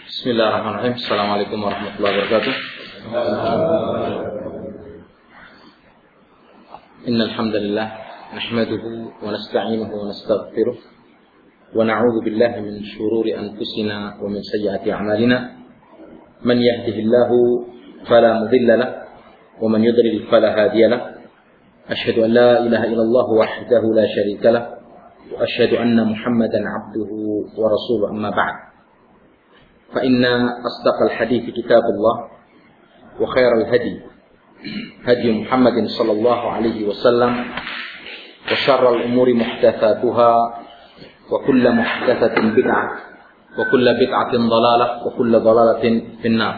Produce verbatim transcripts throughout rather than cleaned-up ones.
Bismillahirrahmanirrahim. Assalamualaikum warahmatullahi wabarakatuh. Innal hamdalillah nahmaduhu wa nasta'inuhu wa nastaghfiruh wa na'udzu billahi min shururi anfusina wa min sayyiati a'malina. Man yahdihillahu fala mudilla lahu wa man yudlil fala hadiya lahu. Asyhadu an la ilaha illallah wahdahu la syarika lahu wa asyhadu anna Muhammadan 'abduhu wa rasuluhu, amma ba'd. فإن أصدق الحديث كتاب الله وخير الهدي هدي محمد صلى الله عليه وسلم وشر الأمور محدثاتها وكل محدثة بدعة وكل بدعة ضلالة وكل ضلالة في النار.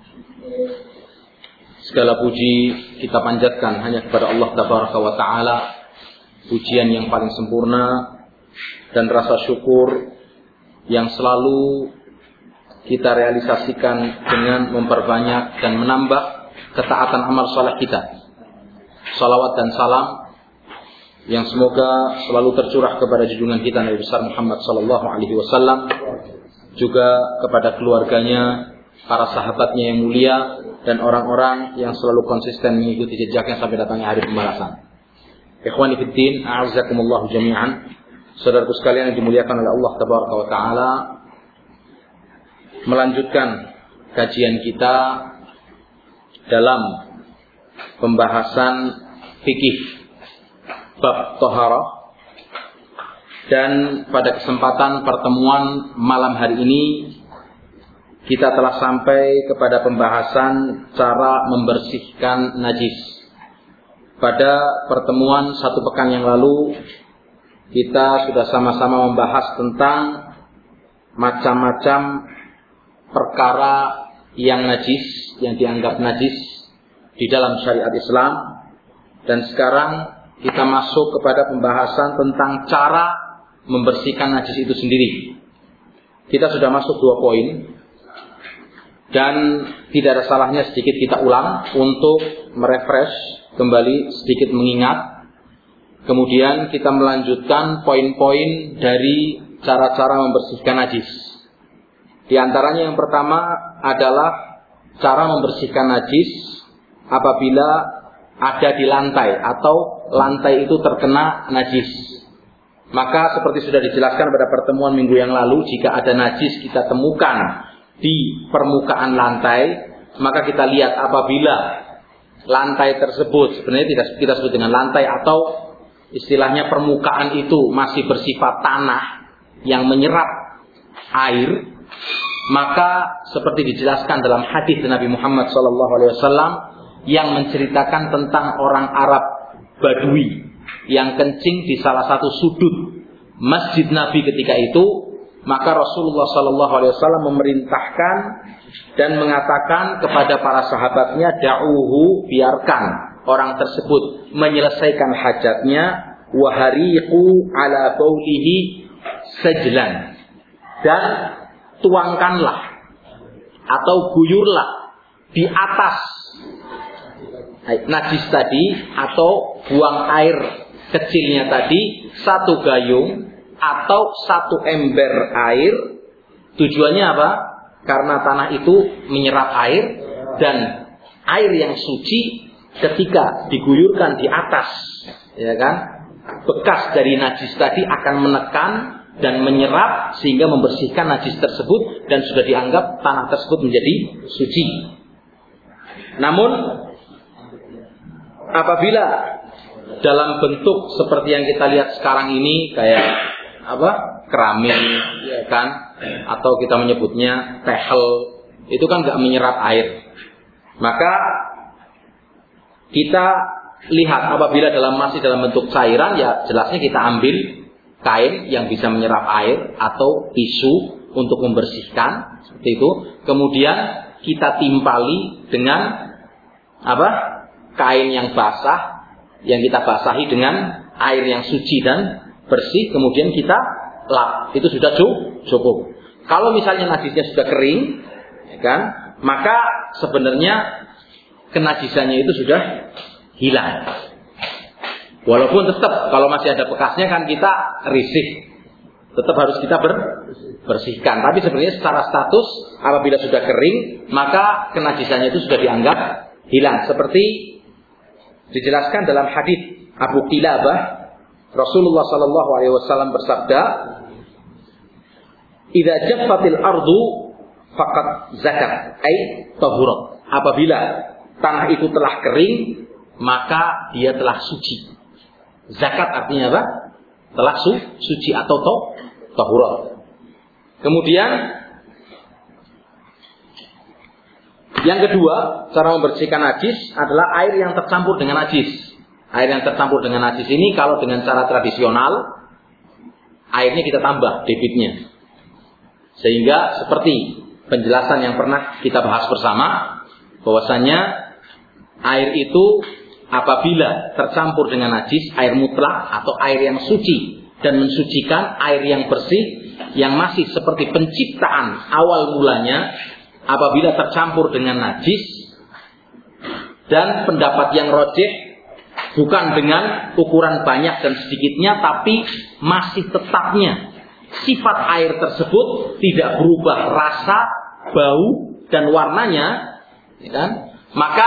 Segala puji kita panjatkan hanya kepada Allah Tabaraka wa Ta'ala, pujian yang paling sempurna dan rasa syukur yang selalu kita realisasikan dengan memperbanyak dan menambah ketaatan amal saleh kita. Salawat dan salam yang semoga selalu tercurah kepada junjungan kita Nabi besar Muhammad sallallahu alaihi wasallam, juga kepada keluarganya, para sahabatnya yang mulia, dan orang-orang yang selalu konsisten mengikuti jejaknya sampai datangnya hari pembalasan. Ikhwani fid din, a'azzakumullah jami'an. Saudaraku sekalian yang dimuliakan oleh Allah Tabaraka wa Ta'ala, melanjutkan kajian kita dalam pembahasan fikih bab taharah, dan pada kesempatan pertemuan malam hari ini kita telah sampai kepada pembahasan cara membersihkan najis. Pada pertemuan satu pekan yang lalu kita sudah sama-sama membahas tentang macam-macam perkara yang najis, yang dianggap najis di dalam syariat Islam. Dan sekarang kita masuk kepada pembahasan tentang cara membersihkan najis itu sendiri. Kita sudah masuk dua poin, dan tidak ada salahnya sedikit kita ulang untuk merefresh kembali, sedikit mengingat. Kemudian kita melanjutkan poin-poin dari cara-cara membersihkan najis. Di antaranya yang pertama adalah cara membersihkan najis apabila ada di lantai atau lantai itu terkena najis. Maka seperti sudah dijelaskan pada pertemuan minggu yang lalu, jika ada najis kita temukan di permukaan lantai, maka kita lihat apabila lantai tersebut sebenarnya tidak kita sebut dengan lantai, atau istilahnya permukaan itu masih bersifat tanah yang menyerap air, maka seperti dijelaskan dalam hadis Nabi Muhammad sallallahu alaihi wasallam yang menceritakan tentang orang Arab Badui yang kencing di salah satu sudut masjid Nabi ketika itu, maka Rasulullah sallallahu alaihi wasallam memerintahkan dan mengatakan kepada para sahabatnya, da'uhu, biarkan orang tersebut menyelesaikan hajatnya, wa hariqu ala baulihi sajlan, dan tuangkanlah atau guyurlah di atas najis tadi, atau buang air kecilnya tadi, satu gayung atau satu ember air. Tujuannya apa? Karena tanah itu menyerap air, dan air yang suci ketika diguyurkan di atas, ya kan, bekas dari najis tadi akan menekan dan menyerap sehingga membersihkan najis tersebut, dan sudah dianggap tanah tersebut menjadi suci. Namun apabila dalam bentuk seperti yang kita lihat sekarang ini, kayak apa, keramik, ya kan, atau kita menyebutnya tehel, itu kan nggak menyerap air, maka kita lihat apabila dalam masih dalam bentuk cairan, ya jelasnya kita ambil kain yang bisa menyerap air atau tisu untuk membersihkan, seperti itu. Kemudian kita timpali dengan apa? Kain yang basah, yang kita basahi dengan air yang suci dan bersih. Kemudian kita lap, itu sudah cukup. Kalau misalnya najisnya sudah kering, ya kan, maka sebenarnya kenajisannya itu sudah hilang. Walaupun tetap kalau masih ada bekasnya kan kita risih, tetap harus kita ber, bersihkan. Tapi sebenarnya secara status apabila sudah kering, maka kenajisannya itu sudah dianggap hilang. Seperti dijelaskan dalam hadis Abu Qilabah, Rasulullah sallallahu alaihi wasallam bersabda, "Idza jaffatil ardu faqad zakat," ai tahurat. Apabila tanah itu telah kering, maka dia telah suci. Zakat artinya apa? Telah su, suci atau to, tahurat. Kemudian yang kedua, cara membersihkan najis adalah air yang tercampur dengan najis. Air yang tercampur dengan najis ini kalau dengan cara tradisional, airnya kita tambah debitnya. Sehingga seperti penjelasan yang pernah kita bahas bersama, bahwasanya air itu apabila tercampur dengan najis, air mutlak atau air yang suci dan mensucikan, air yang bersih yang masih seperti penciptaan awal mulanya, apabila tercampur dengan najis, dan pendapat yang rajih bukan dengan ukuran banyak dan sedikitnya, tapi masih tetapnya sifat air tersebut tidak berubah rasa, bau dan warnanya, ya kan? Maka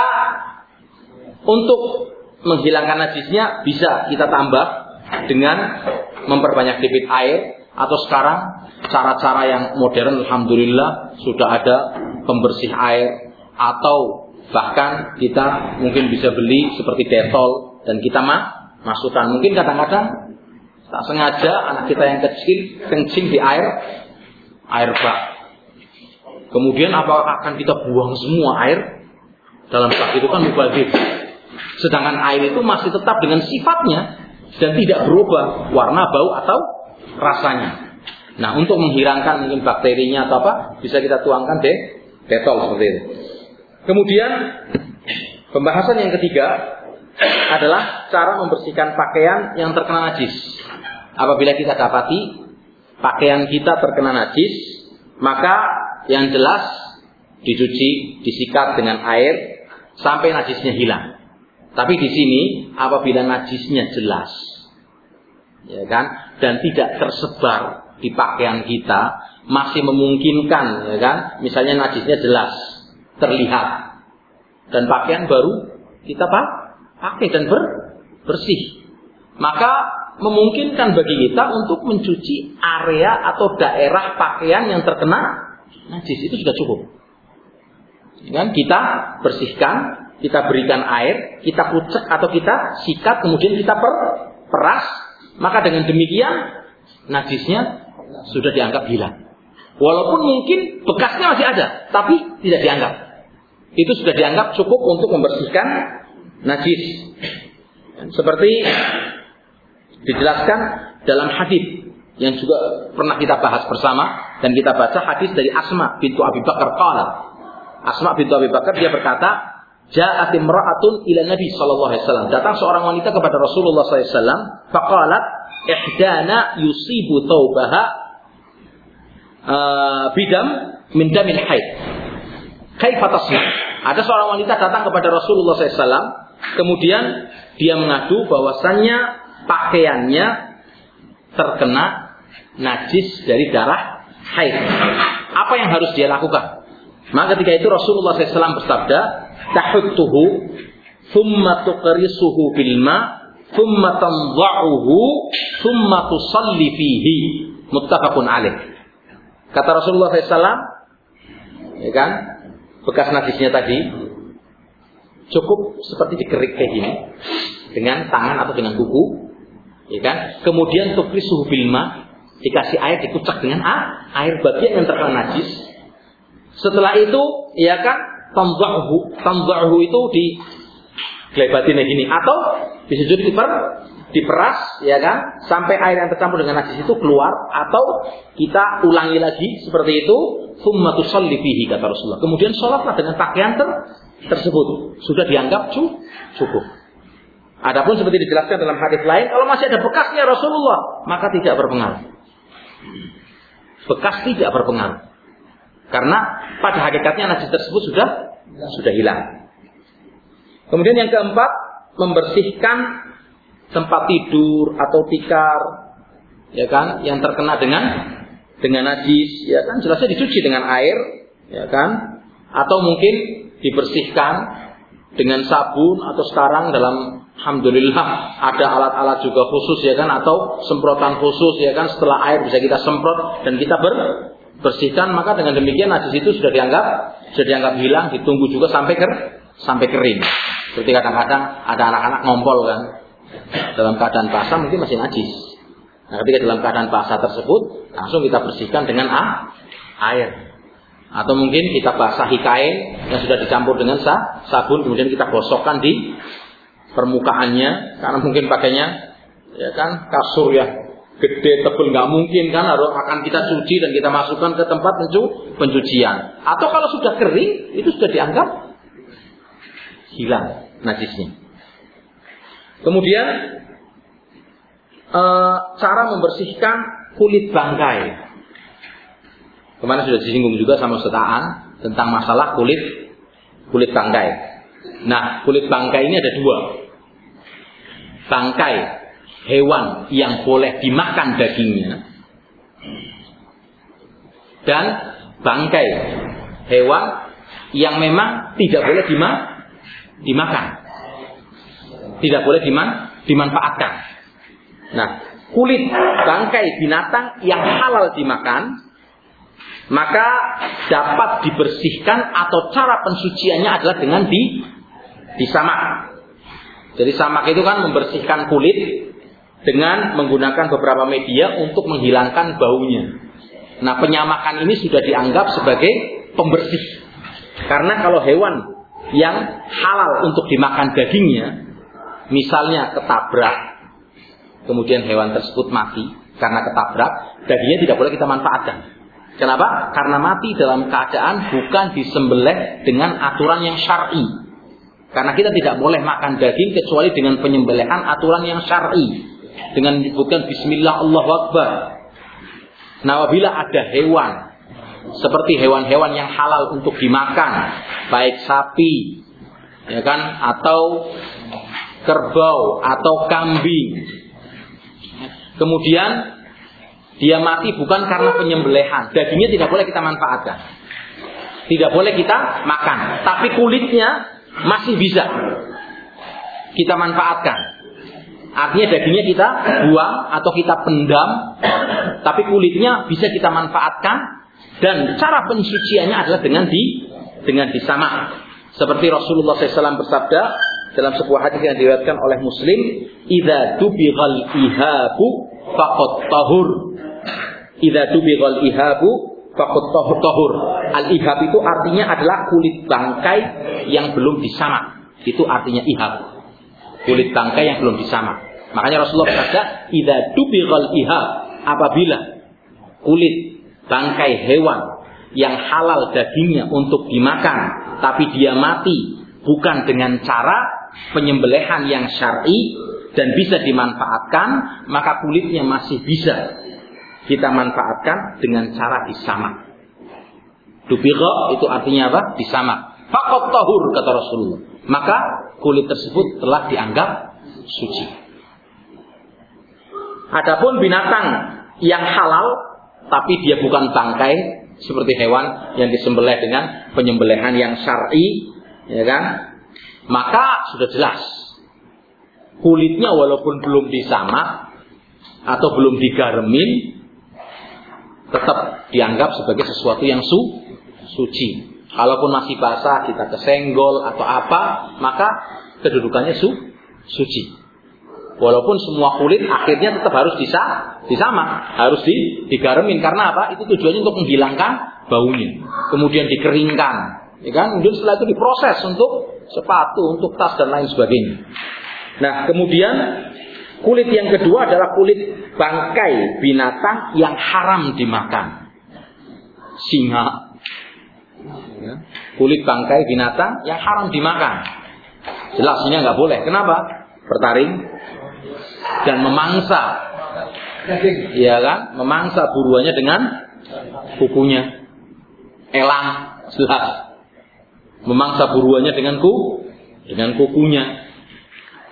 untuk menghilangkan najisnya bisa kita tambah dengan memperbanyak debit air, atau sekarang cara-cara yang modern, alhamdulillah sudah ada pembersih air, atau bahkan kita mungkin bisa beli seperti Dettol dan kita mah masukkan. Mungkin kadang-kadang tak sengaja anak kita yang kecil kencing di air air bak. Kemudian apakah akan kita buang semua air dalam bak? Itu kan mubazir. Sedangkan air itu masih tetap dengan sifatnya dan tidak berubah warna, bau atau rasanya. Nah, untuk menghilangkan mungkin bakterinya atau apa, bisa kita tuangkan deh Dettol seperti itu. Kemudian pembahasan yang ketiga adalah cara membersihkan pakaian yang terkena najis. Apabila kita dapati pakaian kita terkena najis, maka yang jelas dicuci, disikat dengan air sampai najisnya hilang. Tapi di sini apabila najisnya jelas, ya kan, dan tidak tersebar di pakaian kita, masih memungkinkan, ya kan, misalnya najisnya jelas terlihat dan pakaian baru kita pakai dan ber, bersih, maka memungkinkan bagi kita untuk mencuci area atau daerah pakaian yang terkena najis, itu sudah cukup. Ya kan, kita bersihkan, kita berikan air, kita kucek atau kita sikat, kemudian kita per, peras, maka dengan demikian najisnya sudah dianggap hilang. Walaupun mungkin bekasnya masih ada, tapi tidak dianggap. Itu sudah dianggap cukup untuk membersihkan najis. Seperti dijelaskan dalam hadis yang juga pernah kita bahas bersama dan kita baca, hadis dari Asma bintu Abi Bakar qala. Asma bintu Abi Bakar dia berkata, ja'at imra'atun ila Nabi sallallahu alaihi wasallam. Datang seorang wanita kepada Rasulullah sallallahu alaihi wasallam, faqalat ihdana yusibu thawbaha uh, bidam min damil haid. Kaifa tasna? Ada seorang wanita datang kepada Rasulullah sallallahu alaihi wasallam, kemudian dia mengadu bahwasannya pakaiannya terkena najis dari darah haid. Apa yang harus dia lakukan? Maka ketika itu Rasulullah sallallahu alaihi wasallam bersabda, tahuttuhu thumma tuqrisuhu bil ma thumma tanza'uhu thumma tusalli fihi, muttafaqun alaih. Kata Rasulullah sallallahu alaihi wasallam, ya kan, bekas najisnya tadi cukup seperti dikerik kayak gini dengan tangan atau dengan kuku, ya kan, kemudian tuqrisuhu bil ma, dikasih air, dikucek dengan air bagian yang terkena najis. Setelah itu, ya kan, tanza'uhu, tanza'uhu itu digelebatin kayak gini, atau bisa juga diper, diperas, ya kan, sampai air yang tercampur dengan najis itu keluar, atau kita ulangi lagi seperti itu, tsumma tusalli fihi, kata Rasulullah. Kemudian sholatlah dengan pakaian ter, tersebut, sudah dianggap cu, cukup. Adapun seperti dijelaskan dalam hadis lain, kalau masih ada bekasnya Rasulullah, maka tidak berpengaruh. Bekas tidak berpengaruh. Karena pada hakikatnya najis tersebut sudah sudah hilang. Kemudian yang keempat, membersihkan tempat tidur atau tikar ya kan, yang terkena dengan dengan najis, ya kan, jelasnya dicuci dengan air, ya kan, atau mungkin dibersihkan dengan sabun, atau sekarang dalam alhamdulillah ada alat-alat juga khusus, ya kan, atau semprotan khusus, ya kan, setelah air bisa kita semprot dan kita ber, bersihkan, maka dengan demikian najis itu sudah dianggap sudah dianggap hilang, ditunggu juga sampai ker, sampai kering. Seperti kadang-kadang ada anak-anak ngompol kan, dalam keadaan basah mungkin masih najis. Nah, ketika dalam keadaan basah tersebut langsung kita bersihkan dengan a, air. Atau mungkin kita basahi kain yang sudah dicampur dengan sa, sabun, kemudian kita gosokkan di permukaannya, karena mungkin pakainya ya kan kasur ya gede tebel, nggak mungkin kan, harus akan kita cuci dan kita masukkan ke tempat pencu, pencucian. Atau kalau sudah kering itu sudah dianggap hilang najisnya. Kemudian e, cara membersihkan kulit bangkai. Kemarin sudah disinggung juga sama Ustaz Aan tentang masalah kulit kulit bangkai. Nah, kulit bangkai ini ada dua. Bangkai hewan yang boleh dimakan dagingnya, dan bangkai hewan yang memang tidak boleh dima, dimakan, tidak boleh dima, dimanfaatkan. Nah, kulit bangkai binatang yang halal dimakan, maka dapat dibersihkan atau cara pensuciannya adalah dengan di disamak. Jadi samak itu kan membersihkan kulit dengan menggunakan beberapa media untuk menghilangkan baunya. Nah, penyamakan ini sudah dianggap sebagai pembersih. Karena kalau hewan yang halal untuk dimakan dagingnya, misalnya ketabrak, kemudian hewan tersebut mati karena ketabrak, dagingnya tidak boleh kita manfaatkan. Kenapa? Karena mati dalam keadaan bukan disembelih dengan aturan yang syar'i. Karena kita tidak boleh makan daging kecuali dengan penyembelihan aturan yang syar'i, dengan menyebutkan Bismillah Allahu Akbar. Nah, apabila ada hewan seperti hewan-hewan yang halal untuk dimakan, baik sapi, ya kan, atau kerbau atau kambing, kemudian dia mati bukan karena penyembelihan, dagingnya tidak boleh kita manfaatkan, tidak boleh kita makan, tapi kulitnya masih bisa kita manfaatkan. Artinya dagingnya kita buang atau kita pendam, tapi kulitnya bisa kita manfaatkan, dan cara pensuciannya adalah dengan di dengan disamak. Seperti Rasulullah shallallahu alaihi wasallam bersabda dalam sebuah hadis yang diriwayatkan oleh Muslim, "Idza tubighal ihabu faqad tahur." Idza tubighal ihabu faqad tahur. Al-ihab itu artinya adalah kulit bangkai yang belum disamak. Itu artinya ihab. Kulit bangkai yang belum disamak. Makanya Rasulullah bersabda, "Idza tubighal ihab." Apabila kulit bangkai hewan yang halal dagingnya untuk dimakan, tapi dia mati bukan dengan cara penyembelihan yang syar'i dan bisa dimanfaatkan, maka kulitnya masih bisa kita manfaatkan dengan cara disamak. Dubigha itu artinya apa? Disamak. Faqat tahur, kata Rasulullah. Maka kulit tersebut telah dianggap suci. Adapun binatang yang halal tapi dia bukan bangkai, seperti hewan yang disembelih dengan penyembelihan yang syar'i, ya kan? Maka sudah jelas kulitnya walaupun belum disamak atau belum digaremin, tetap dianggap sebagai sesuatu yang su, suci. Kalaupun masih basah, kita kesenggol atau apa, maka kedudukannya su, suci. Walaupun semua kulit akhirnya tetap harus disa, disamak, harus di, digaremin. Karena apa? Itu tujuannya untuk menghilangkan baunya. Kemudian dikeringkan, ya kan? Kemudian setelah itu diproses untuk sepatu, untuk tas dan lain sebagainya. Nah, kemudian kulit yang kedua adalah kulit bangkai binatang yang haram dimakan. Singa, ya. Kulit bangkai binatang yang haram dimakan. Jelas ini nggak boleh. Kenapa? Bertaring dan memangsa, ya kan? Memangsa buruannya dengan kukunya. Elang, jelas. Memangsa buruannya dengan ku, dengan kukunya.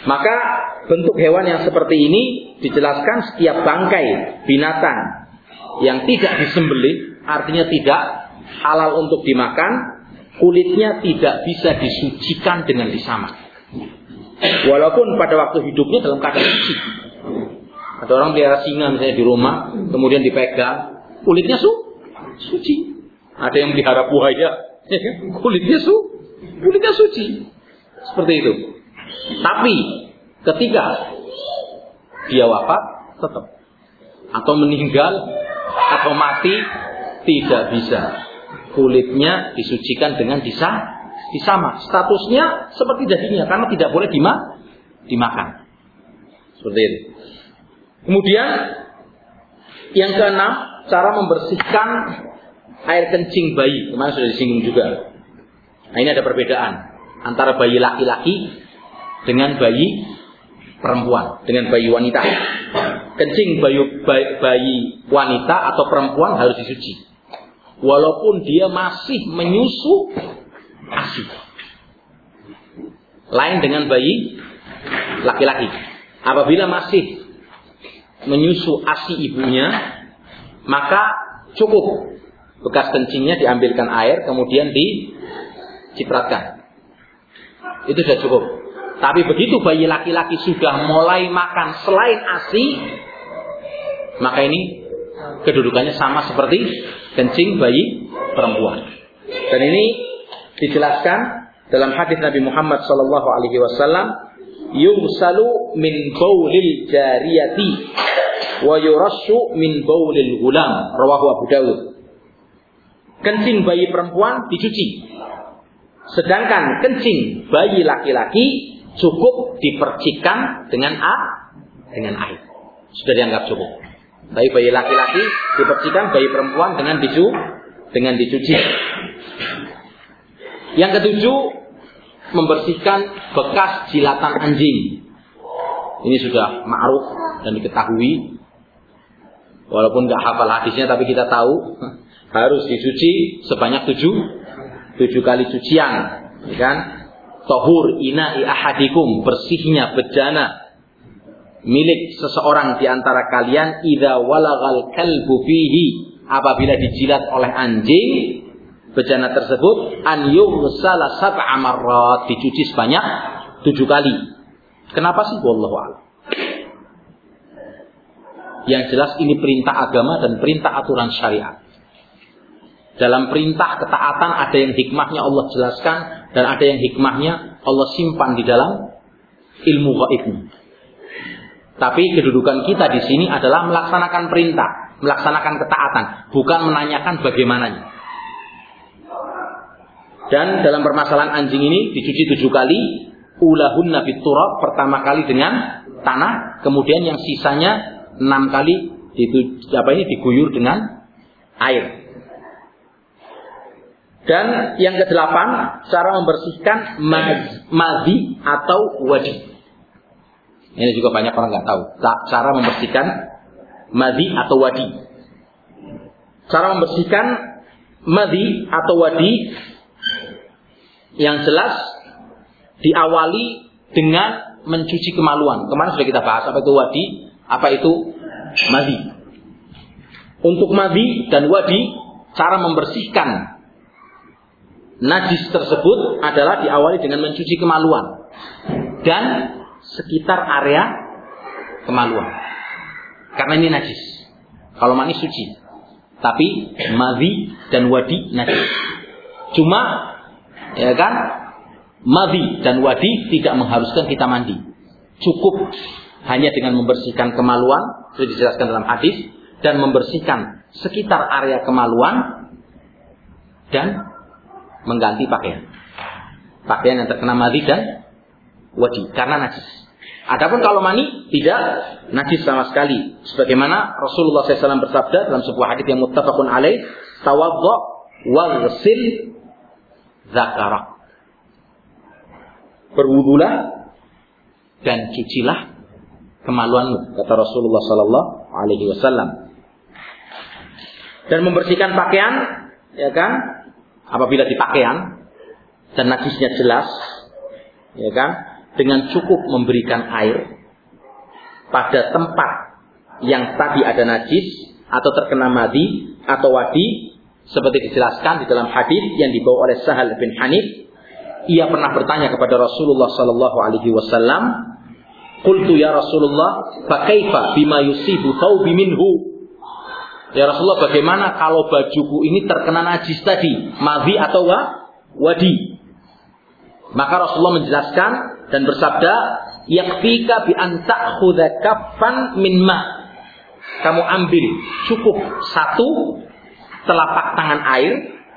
Maka bentuk hewan yang seperti ini dijelaskan setiap bangkai binatang yang tidak disembelih, artinya tidak halal untuk dimakan, kulitnya tidak bisa disucikan dengan disamak. Walaupun pada waktu hidupnya dalam keadaan suci. Ada orang pelihara singa misalnya di rumah, kemudian dipegang, kulitnya su suci. Ada yang pelihara buaya, kulitnya su kulitnya suci. Seperti itu. Tapi ketika dia wafat tetap, atau meninggal atau mati, tidak bisa kulitnya disucikan dengan disa, disama. Statusnya seperti dagingnya karena tidak boleh dima, dimakan. Seperti itu. Kemudian yang keenam, cara membersihkan air kencing bayi. Kemarin sudah disinggung juga. Nah, ini ada perbedaan antara bayi laki-laki dengan bayi perempuan, dengan bayi wanita. Kencing bayi, bayi, bayi wanita atau perempuan harus disuci, walaupun dia masih menyusu ASI. Lain dengan bayi laki-laki. Apabila masih menyusu ASI ibunya, maka cukup bekas kencingnya diambilkan air, kemudian dicipratkan. Itu sudah cukup. Tapi begitu bayi laki-laki sudah mulai makan selain ASI, maka ini kedudukannya sama seperti kencing bayi perempuan. Dan ini dijelaskan dalam hadis Nabi Muhammad sallallahu alaihi wasallam, "Yughsalu min baulil jariyati wa yurashu min baulil gulam." Rawahu Abu Dawud. Kencing bayi perempuan dicuci, sedangkan kencing bayi laki-laki cukup dipercikan dengan a, dengan air. Sudah dianggap cukup. Tapi bayi laki-laki dipercikan, bayi perempuan dengan dicu, dengan dicuci. Yang ketujuh, membersihkan bekas jilatan anjing. Ini sudah ma'ruf dan diketahui. Walaupun nggak hafal hadisnya, tapi kita tahu harus dicuci sebanyak tujuh, tujuh kali cucian, ya kan? Tahur ina'i ahadikum, bersihnya bejana milik seseorang di antara kalian, idza walagal kalbu fihi, apabila dijilat oleh anjing bejana tersebut, an yughsala sab'a marrat, dicuci sebanyak tujuh kali. Kenapa sih? Wallahu a'lam. Yang jelas ini perintah agama dan perintah aturan syariat. Dalam perintah ketaatan ada yang hikmahnya Allah jelaskan, dan ada yang hikmahnya Allah simpan di dalam ilmu gaibnya. Tapi kedudukan kita di sini adalah melaksanakan perintah, melaksanakan ketaatan, bukan menanyakan bagaimananya. Dan dalam permasalahan anjing ini dicuci tujuh kali, ulahunna biturab, pertama kali dengan tanah, kemudian yang sisanya enam kali itu apa ini diguyur dengan air. Dan yang kedelapan, cara membersihkan madhi atau wadi. Ini juga banyak orang nggak tahu cara membersihkan madhi atau wadi. Cara membersihkan madhi atau wadi yang jelas diawali dengan mencuci kemaluan. Kemarin sudah kita bahas apa itu wadi, apa itu madhi. Untuk madhi dan wadi, cara membersihkan najis tersebut adalah diawali dengan mencuci kemaluan dan sekitar area kemaluan. Karena ini najis. Kalau mani suci, tapi madhi dan wadi najis. Cuma, ya kan, madhi dan wadi tidak mengharuskan kita mandi. Cukup hanya dengan membersihkan kemaluan, sudah dijelaskan dalam hadis, dan membersihkan sekitar area kemaluan dan mengganti pakaian. Pakaian yang terkena madhi dan wadi karena najis. Adapun kalau mani tidak najis sama sekali. Sebagaimana Rasulullah shallallahu alaihi wasallam bersabda dalam sebuah hadis yang muttafaqun alaih, tawaddo waghsil dzakarak. Berwudulah dan cucilah kemaluanmu, kata Rasulullah shallallahu alaihi wasallam. Dan membersihkan pakaian, ya kan? Apabila di pakaian dan najisnya jelas, ya kan, dengan cukup memberikan air pada tempat yang tadi ada najis atau terkena madhi atau wadi, seperti dijelaskan di dalam hadis yang dibawa oleh Sahal bin Hanif. Ia pernah bertanya kepada Rasulullah sallallahu alaihi wasallam, "Qultu ya Rasulullah, fa kaifa bima yusibu thawbi minhu?" Ya Rasulullah, bagaimana kalau bajuku ini terkena najis tadi, madhi atau wadi? Maka Rasulullah menjelaskan dan bersabda, "Yakfika bi an ta'khudha kaffan min ma." Kamu ambil cukup satu telapak tangan air,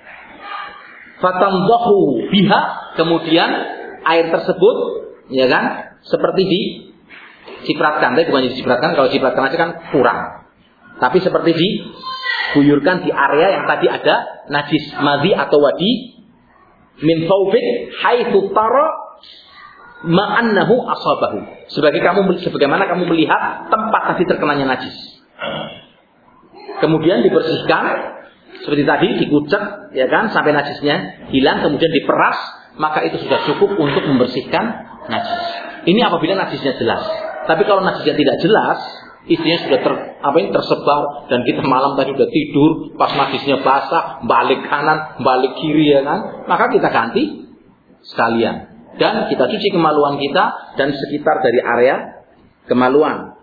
fatamdahu biha, kemudian air tersebut, ya kan, seperti dicipratkan, tapi bukan dicipratkan, kalau dicipratkan aja kan kurang. Tapi seperti diguyurkan di area yang tadi ada najis madhi atau wadi, min thawbik haitsu tara ma'annahu asabahu. Sebagai kamu sebagaimana kamu melihat tempat tadi terkenanya najis. Kemudian dibersihkan seperti tadi, dikucek, ya kan, sampai najisnya hilang, kemudian diperas, maka itu sudah cukup untuk membersihkan najis. Ini apabila najisnya jelas. Tapi kalau najisnya tidak jelas, isinya sudah ter, apa ini tersebar, dan kita malam tadi sudah tidur, pas najisnya basah, balik kanan, balik kiri, ya kan, maka kita ganti sekalian. Dan kita cuci kemaluan kita dan sekitar dari area kemaluan.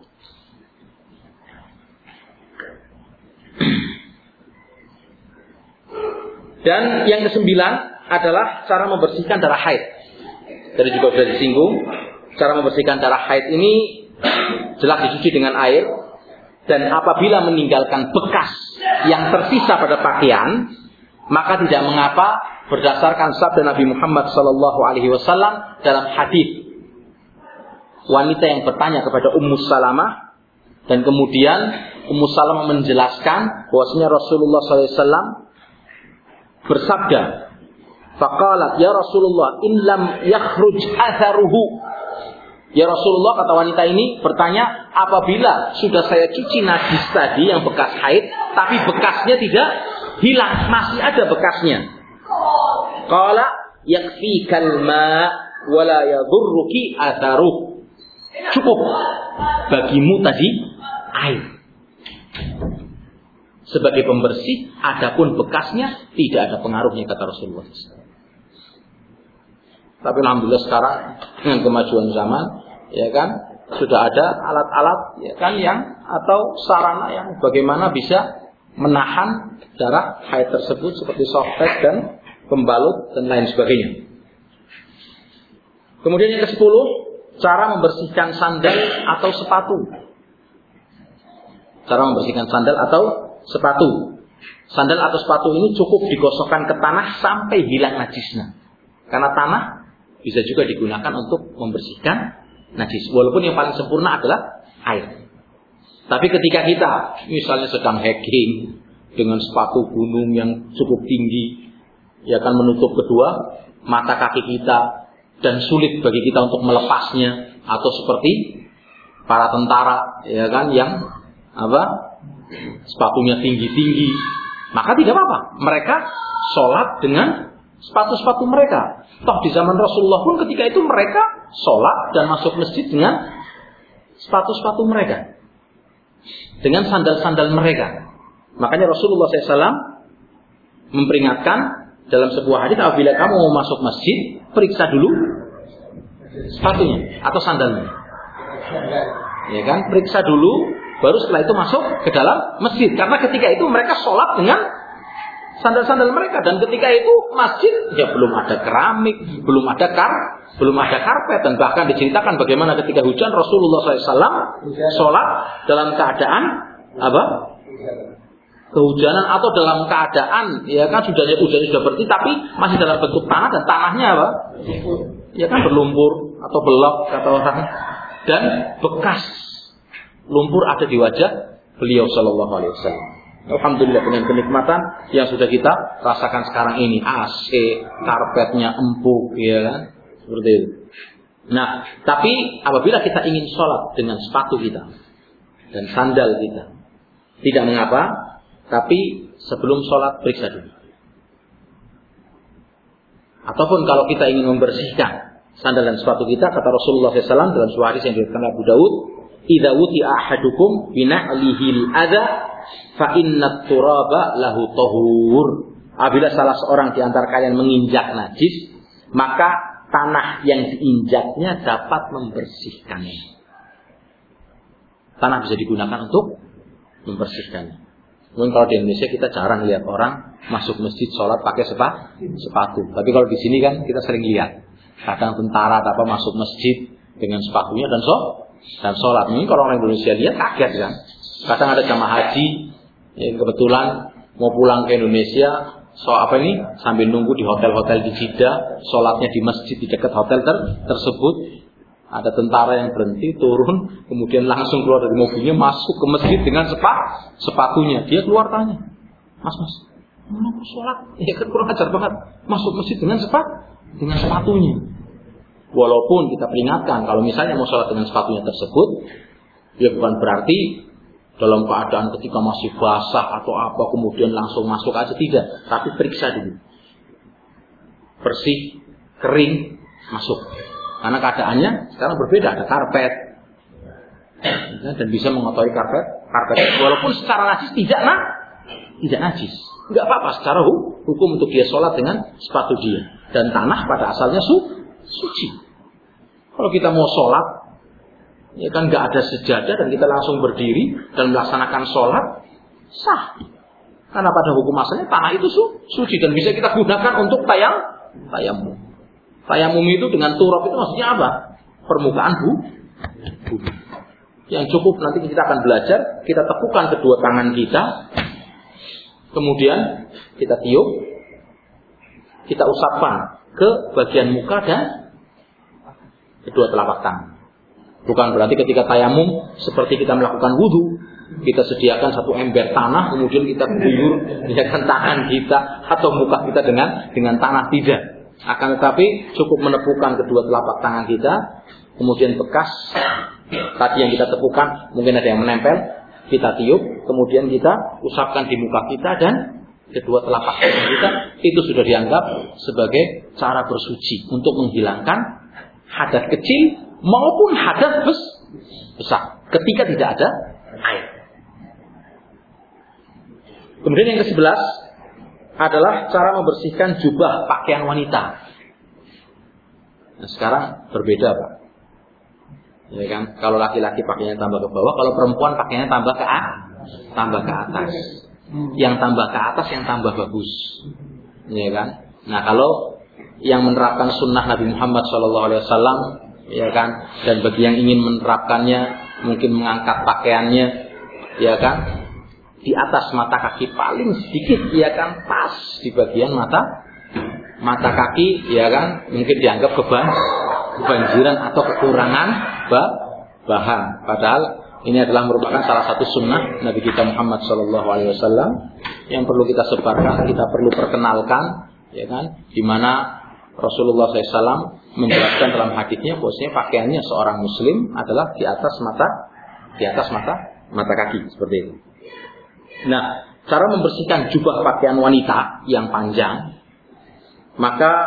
Dan yang kesembilan adalah cara membersihkan darah haid. Tadi juga sudah disinggung. Cara membersihkan darah haid ini jelas dicuci dengan air. Dan apabila meninggalkan bekas yang tersisa pada pakaian, maka tidak mengapa, berdasarkan sabda Nabi Muhammad sallallahu alaihi wasallam dalam hadis wanita yang bertanya kepada Ummu Salamah, dan kemudian Ummu Salamah menjelaskan bahwasanya Rasulullah sallallahu alaihi wasallam bersabda, faqalat ya Rasulullah in lam yakhruj atharuhu. Ya Rasulullah, kata wanita ini bertanya, apabila sudah saya cuci najis tadi yang bekas haid, tapi bekasnya tidak hilang, masih ada bekasnya. Qala yakfikal ma wala yadhurruki atharuh. Cukup bagimu tadi air sebagai pembersih, adapun bekasnya tidak ada pengaruhnya, kata Rasulullah. Tapi alhamdulillah sekarang dengan kemajuan zaman, ya kan, sudah ada alat-alat, ya kan, yang atau sarana yang bagaimana bisa menahan darah haid tersebut seperti softpack dan pembalut dan lain sebagainya. Kemudian yang kesepuluh, cara membersihkan sandal atau sepatu. Cara membersihkan sandal atau sepatu. Sandal atau sepatu ini cukup digosokkan ke tanah sampai hilang najisnya. Karena tanah bisa juga digunakan untuk membersihkan najis. Walaupun yang paling sempurna adalah air. Tapi ketika kita misalnya sedang hiking dengan sepatu gunung yang cukup tinggi, ya kan, menutup kedua mata kaki kita dan sulit bagi kita untuk melepasnya, atau seperti para tentara, ya kan, yang apa, sepatunya tinggi-tinggi, maka tidak apa-apa. Mereka sholat dengan sepatu-sepatu mereka. Toh di zaman Rasulullah pun ketika itu mereka sholat dan masuk masjid dengan sepatu-sepatu mereka, dengan sandal-sandal mereka. Makanya Rasulullah shallallahu alaihi wasallam memperingatkan dalam sebuah hadis, apabila kamu mau masuk masjid, periksa dulu sepatunya atau sandalnya, ya kan, periksa dulu, baru setelah itu masuk ke dalam masjid. Karena ketika itu mereka sholat dengan sandal-sandal mereka, dan ketika itu masjid ya belum ada keramik, belum ada kar, belum ada karpet, dan bahkan diceritakan bagaimana ketika hujan Rasulullah shallallahu alaihi wasallam sholat dalam keadaan apa? Kehujanan, atau dalam keadaan, ya kan, sudah hujannya sudah berhenti, tapi masih dalam bentuk tanah, dan tanahnya apa? Ya kan, berlumpur atau belok kata orang, dan bekas lumpur ada di wajah beliau sallallahu alaihi wasallam. Alhamdulillah dengan kenikmatan yang sudah kita rasakan sekarang ini, A C, karpetnya empuk, ya kan, seperti itu. Nah, tapi apabila kita ingin sholat dengan sepatu kita dan sandal kita, tidak mengapa, tapi sebelum sholat periksa dulu. Ataupun kalau kita ingin membersihkan sandal dan sepatu kita, kata Rasulullah shallallahu alaihi wasallam dalam sebuah hadis yang diriwayatkan Abu Daud, "Idza wuti'a ahadukum bina'lihil adza fa inna turaba lahu tahur." Apabila salah seorang di antara kalian menginjak najis, maka tanah yang diinjaknya dapat membersihkannya. Tanah bisa digunakan untuk membersihkannya. Mungkin kalau di Indonesia kita jarang lihat orang masuk masjid sholat pakai sepatu. Tapi kalau di sini kan kita sering lihat. Kadang tentara apa masuk masjid dengan sepatunya dan so dan sholat. Mungkin kalau orang Indonesia lihat kaget kan. Kadang ada jamaah haji yang kebetulan mau pulang ke Indonesia, so apa ini sambil nunggu di hotel-hotel di Jeddah, sholatnya di masjid di dekat hotel ter tersebut. Ada tentara yang berhenti, turun, kemudian langsung keluar dari mobilnya, masuk ke masjid dengan sepa, sepatunya. Dia keluar tanya, "Mas, mas, mau sholat?" Ya kan kurang ajar banget. Masuk masjid dengan sepa, dengan sepatunya. Walaupun kita peringatkan, kalau misalnya mau sholat dengan sepatunya tersebut, ya bukan berarti dalam keadaan ketika masih basah atau apa, kemudian langsung masuk aja, tidak. Tapi periksa dulu. Bersih, kering, masuk. Karena keadaannya sekarang berbeda, ada karpet dan bisa mengotori karpet, karpet walaupun secara najis tidak nah, tidak najis, nggak apa-apa secara hukum untuk dia sholat dengan sepatu dia. Dan tanah pada asalnya su, suci. Kalau kita mau sholat, ya kan nggak ada sejadah dan kita langsung berdiri dan melaksanakan sholat, sah. Karena pada hukum asalnya tanah itu su, suci dan bisa kita gunakan untuk tayam, tayamum. Tayamum itu dengan turab itu maksudnya apa? Permukaan bu, bumi. Yang cukup nanti kita akan belajar, kita tekukan kedua tangan kita, kemudian kita tiup, kita usapkan ke bagian muka dan kedua telapak tangan. Bukan berarti ketika tayamum seperti kita melakukan wudhu, kita sediakan satu ember tanah, kemudian kita guyur sediakan tangan kita atau muka kita dengan dengan tanah, tidak. Akan tetapi cukup menepukan kedua telapak tangan kita, kemudian bekas tadi yang kita tepukan mungkin ada yang menempel, kita tiup, kemudian kita usapkan di muka kita dan kedua telapak tangan kita. Itu sudah dianggap sebagai cara bersuci untuk menghilangkan hadas kecil maupun hadas besar ketika tidak ada air. Kemudian yang kesebelas adalah cara membersihkan jubah pakaian wanita. Nah, sekarang berbeda, Pak. Ya kan, kalau laki-laki pakainya tambah ke bawah, kalau perempuan pakainya tambah ke atas, tambah ke atas. Yang tambah ke atas yang tambah bagus. Ya kan? Nah, kalau yang menerapkan sunnah Nabi Muhammad shallallahu alaihi wasallam, ya kan, dan bagi yang ingin menerapkannya mungkin mengangkat pakaiannya, ya kan, di atas mata kaki paling sedikit, ya kan, pas di bagian mata mata kaki, ya kan, mungkin dianggap keban kebanjiran atau kekurangan bah, bahan. Padahal ini adalah merupakan salah satu sunnah Nabi kita Muhammad shallallahu alaihi wasallam yang perlu kita sebarkan, kita perlu perkenalkan, ya kan, di mana Rasulullah shallallahu alaihi wasallam menjelaskan dalam hadisnya bahwasanya pakaiannya seorang muslim adalah di atas mata di atas mata mata kaki, seperti itu. Nah, cara membersihkan jubah pakaian wanita yang panjang, maka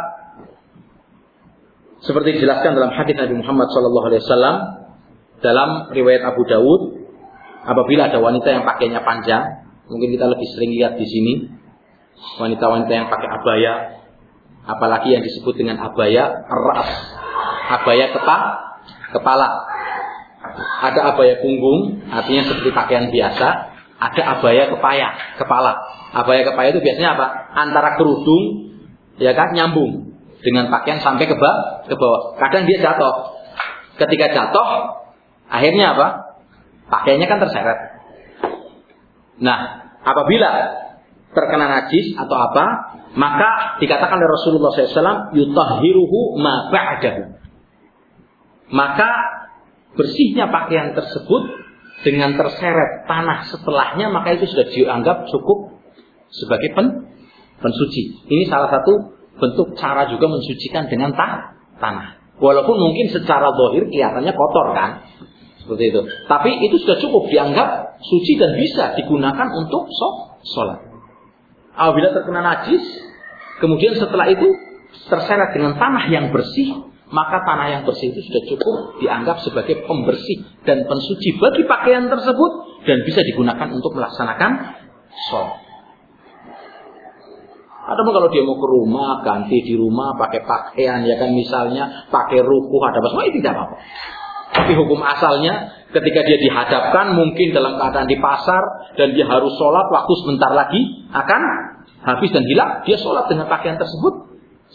seperti dijelaskan dalam hadis Nabi Muhammad shallallahu alaihi wasallam dalam riwayat Abu Daud, apabila ada wanita yang pakainya panjang, mungkin kita lebih sering lihat di sini wanita-wanita yang pakai abaya, apalagi yang disebut dengan abaya ras, abaya kepa, kepala. Ada abaya punggung, artinya seperti pakaian biasa. Ada abaya kepaya, kepala. Abaya kepaya itu biasanya apa? Antara kerudung, ya kan, nyambung dengan pakaian sampai ke bawah, ke bawah. Kadang dia jatuh. Ketika jatuh, akhirnya apa? Pakaiannya kan terseret. Nah, apabila terkena najis atau apa, maka dikatakan oleh Rasulullah shallallahu alaihi wasallam, yutahhiruhu ma ba'dahu. Maka bersihnya pakaian tersebut dengan terseret tanah setelahnya, maka itu sudah dianggap cukup sebagai pen, pensuci. Ini salah satu bentuk cara juga mensucikan dengan ta, tanah. Walaupun mungkin secara zahir kelihatannya kotor kan, seperti itu. Tapi itu sudah cukup dianggap suci dan bisa digunakan untuk sholat. Apabila terkena najis, kemudian setelah itu terseret dengan tanah yang bersih, maka tanah yang bersih itu sudah cukup dianggap sebagai pembersih dan pensuci bagi pakaian tersebut dan bisa digunakan untuk melaksanakan sholat. Adapun kalau dia mau ke rumah, ganti di rumah pakai pakaian, ya kan, misalnya pakai rukuh, ada apa semua, itu tidak apa-apa. Tapi hukum asalnya ketika dia dihadapkan mungkin dalam keadaan di pasar dan dia harus sholat, waktu sebentar lagi akan habis dan hilang, dia sholat dengan pakaian tersebut.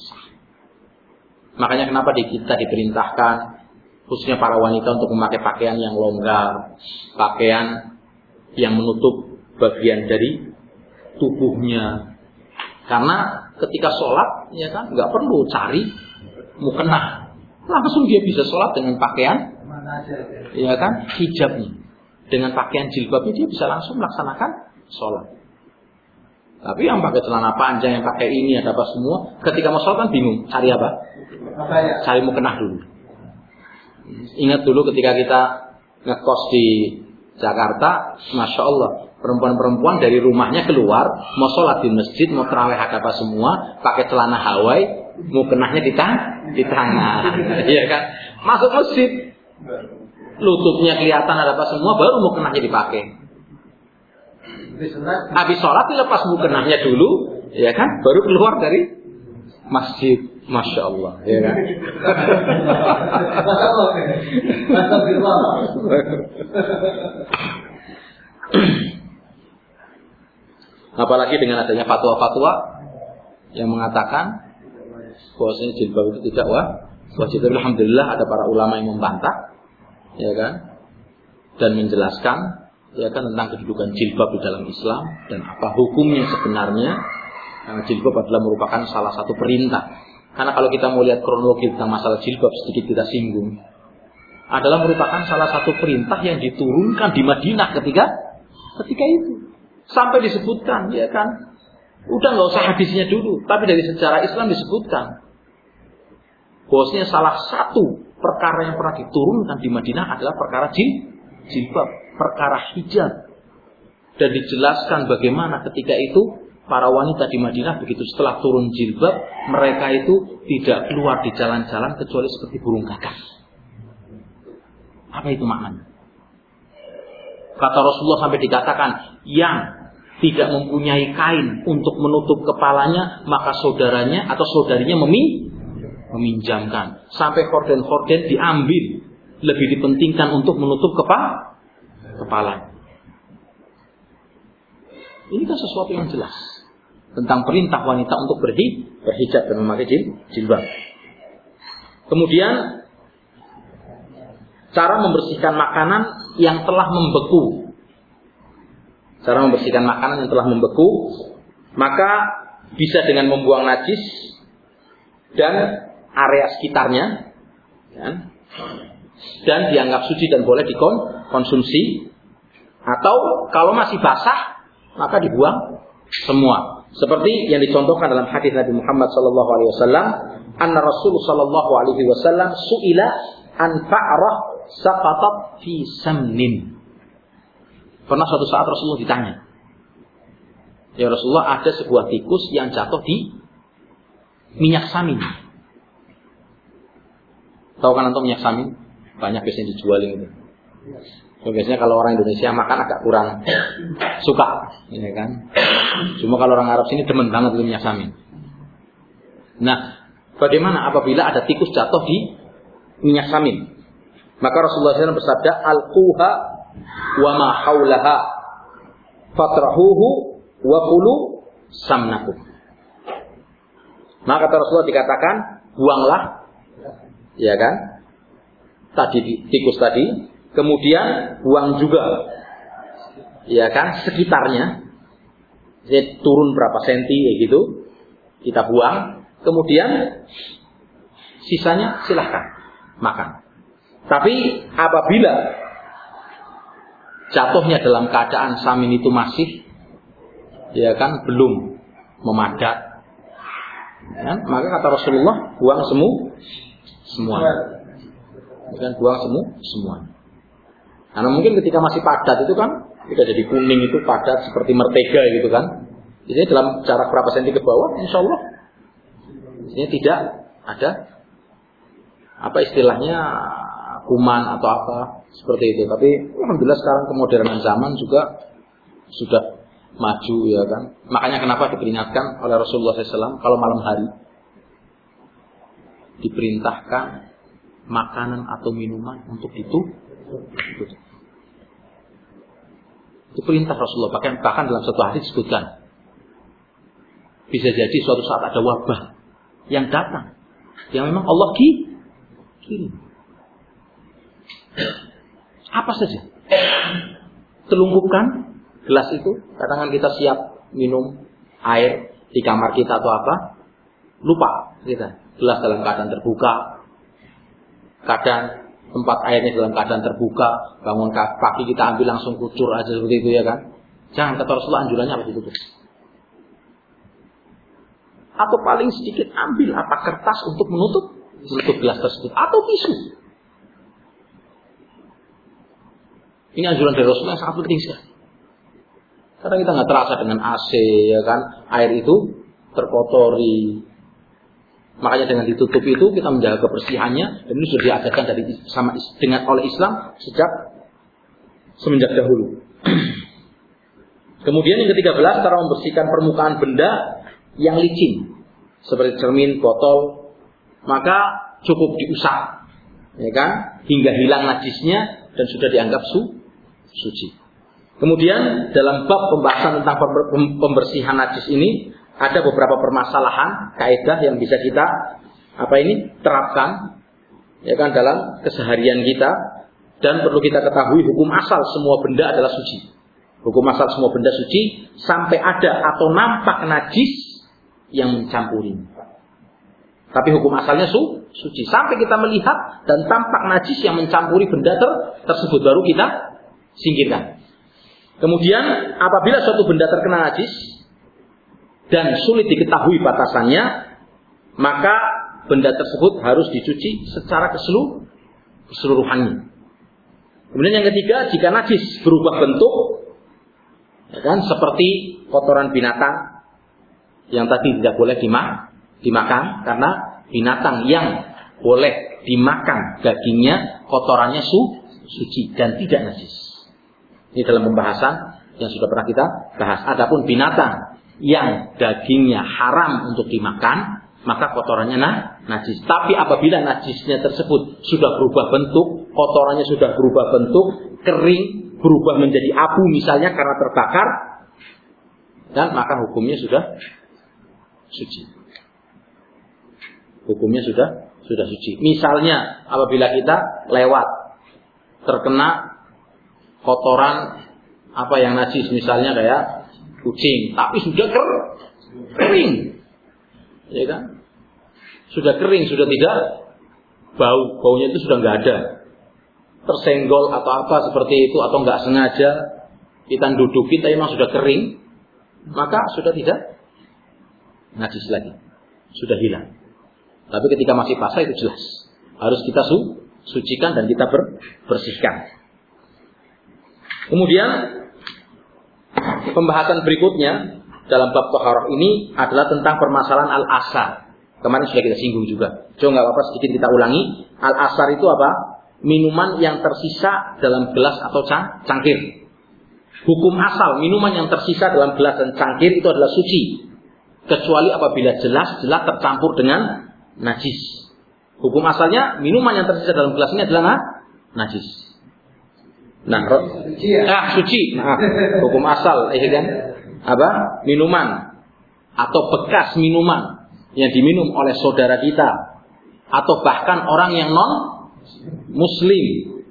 Makanya kenapa di kita diperintahkan khususnya para wanita untuk memakai pakaian yang longgar, pakaian yang menutup bagian dari tubuhnya. Karena ketika sholat, ya kan, nggak perlu cari mukena, langsung dia bisa sholat dengan pakaian, ya kan, hijabnya, dengan pakaian jilbabnya dia bisa langsung melaksanakan sholat. Tapi yang pakai celana panjang, yang pakai ini, ada apa semua, ketika mau sholat kan bingung, cari apa? Cari mukena dulu. Ingat dulu ketika kita ngekos di Jakarta, masya Allah, perempuan-perempuan dari rumahnya keluar, mau sholat di masjid, mau terawih ada apa semua, pakai celana Hawaii, mau kenahnya di tangan, di tangan, iya kan? Masuk masjid, lututnya kelihatan ada apa semua, baru mau kenahnya dipakai. Habis sholat dilepas mau kenahnya dulu, ya kan? Baru keluar dari masjid, masya Allah, ya kan? Apalagi dengan adanya fatwa-fatwa yang mengatakan bahwasanya jilbab itu tidak wajib. Alhamdulillah ada para ulama yang membantah, ya kan, dan menjelaskan, ya kan, tentang kedudukan jilbab di dalam Islam dan apa hukumnya sebenarnya. Karena jilbab adalah merupakan salah satu perintah. Karena kalau kita mau lihat kronologi tentang masalah jilbab, sedikit kita singgung, adalah merupakan salah satu perintah yang diturunkan di Madinah ketika ketika itu. Sampai disebutkan, ya kan, udah nggak usah hadisnya dulu, tapi dari sejarah Islam disebutkan bahwasanya salah satu perkara yang pernah diturunkan di Madinah adalah perkara jil, jilbab, perkara hijab, dan dijelaskan bagaimana ketika itu para wanita di Madinah begitu setelah turun jilbab, mereka itu tidak keluar di jalan-jalan kecuali seperti burung gagak. Apa itu maknanya? Kata Rasulullah sampai dikatakan, yang tidak mempunyai kain untuk menutup kepalanya, maka saudaranya atau saudarinya memi, meminjamkan. Sampai horden-horden diambil, lebih dipentingkan untuk menutup kepa, kepala. Ini kan sesuatu yang jelas tentang perintah wanita untuk berhi, berhijab dan memakai jilbab. Kemudian cara membersihkan makanan yang telah membeku. Cara membersihkan makanan yang telah membeku, maka bisa dengan membuang najis dan area sekitarnya, dan, dan dianggap suci dan boleh dikonsumsi. Atau kalau masih basah, maka dibuang semua. Seperti yang dicontohkan dalam hadis Nabi Muhammad sallallahu alaihi wasallam, anna Rasul sallallahu alaihi wasallam su'ila an fa'rah saqatat fi samnin. Pernah suatu saat Rasulullah ditanya, ya Rasulullah, ada sebuah tikus yang jatuh di minyak samin. Tahu kan antum minyak samin? Banyak biasanya dijual gitu. Biasanya kalau orang Indonesia makan agak kurang suka, ya kan? Cuma kalau orang Arab sini demen banget itu minyak samin. Nah, bagaimana apabila ada tikus jatuh di minyak samin? Maka Rasulullah shallallahu alaihi wasallam bersabda, alquha wa ma haulaha fatrahuhu wa kulu samnakum. Maka kata Rasulullah dikatakan, buanglah, ya kan, tadi tikus tadi, kemudian buang juga, ya kan, sekitarnya, jadi turun berapa senti, ya gitu, kita buang, kemudian sisanya silahkan makan. Tapi apabila jatuhnya dalam keadaan samin itu masih, ya kan, belum memadat, ya, maka kata Rasulullah, buang semu semua, bukan buang semu semua. Karena mungkin ketika masih padat itu kan, tidak jadi kuning itu padat seperti mentega gitu kan. Jadi dalam jarak berapa senti ke bawah, insya Allah, ini tidak ada apa istilahnya kuman atau apa seperti itu. Tapi alhamdulillah sekarang kemodernan zaman juga sudah maju ya kan. Makanya kenapa diperingatkan oleh Rasulullah shallallahu alaihi wasallam kalau malam hari diperintahkan makanan atau minuman untuk itu. Itu perintah Rasulullah. Bahkan, bahkan dalam satu hadis disebutkan bisa jadi suatu saat ada wabah yang datang yang memang Allah kirim. Apa saja? Telungkupkan gelas itu. Katakan kita siap minum air di kamar kita atau apa, lupa kita gelas dalam keadaan terbuka, kadang tempat airnya dalam keadaan terbuka, bangun pagi kita ambil langsung kucur aja seperti itu ya kan. Jangan, kata Rasulullah anjurannya apa ditutup. Atau paling sedikit ambil apa kertas untuk menutup menutup gelas tersebut atau tisu. Ini anjuran dari Rasulullah yang sangat penting sekali. Karena kita nggak terasa dengan A C ya kan, air itu terkotori. Makanya dengan ditutup itu kita menjaga kebersihannya, dan ini sudah diadakan dari sama dengan oleh Islam sejak semenjak dahulu. Kemudian yang ketiga belas, cara membersihkan permukaan benda yang licin seperti cermin, botol, maka cukup diusap, ya kan, hingga hilang najisnya dan sudah dianggap su, suci. Kemudian dalam bab pembahasan tentang pembersihan najis ini ada beberapa permasalahan kaidah yang bisa kita apa ini terapkan ya kan dalam keseharian kita, dan perlu kita ketahui hukum asal semua benda adalah suci. Hukum asal semua benda suci sampai ada atau nampak najis yang mencampuri. Tapi hukum asalnya su, suci sampai kita melihat dan tampak najis yang mencampuri benda ter, tersebut baru kita singkirkan. Kemudian apabila suatu benda terkena najis dan sulit diketahui batasannya, maka benda tersebut harus dicuci secara keseluruh, keseluruhannya. Kemudian yang ketiga, jika najis berubah bentuk, ya kan, seperti kotoran binatang yang tadi tidak boleh dimak, dimakan, karena binatang yang boleh dimakan dagingnya, kotorannya su, suci dan tidak najis. Ini dalam pembahasan yang sudah pernah kita bahas. Adapun binatang yang dagingnya haram untuk dimakan, maka kotorannya nah, najis. Tapi apabila najisnya tersebut sudah berubah bentuk, kotorannya sudah berubah bentuk, kering, berubah menjadi abu misalnya karena terbakar, dan maka hukumnya sudah suci. Hukumnya sudah sudah suci. Misalnya apabila kita lewat terkena kotoran apa yang najis, misalnya kayak kucing, tapi sudah ker kering, ya kan? Sudah kering, sudah tidak bau, baunya itu sudah nggak ada. Tersenggol atau apa seperti itu, atau nggak sengaja kita dudukin, tapi memang sudah kering, maka sudah tidak najis lagi, sudah hilang. Tapi ketika masih basah itu jelas harus kita su sucikan dan kita ber bersihkan. Kemudian pembahasan berikutnya dalam bab taharah ini adalah tentang permasalahan al-asar. Kemarin sudah kita singgung juga. Coba nggak apa-apa sedikit kita ulangi. Al-asar itu apa? Minuman yang tersisa dalam gelas atau cang cangkir. Hukum asal minuman yang tersisa dalam gelas dan cangkir itu adalah suci, kecuali apabila jelas-jelas tercampur dengan najis. Hukum asalnya minuman yang tersisa dalam gelas ini adalah najis. Nah, ah, suci. Nah, hukum asal, ya kan? Apa? Minuman atau bekas minuman yang diminum oleh saudara kita atau bahkan orang yang non muslim,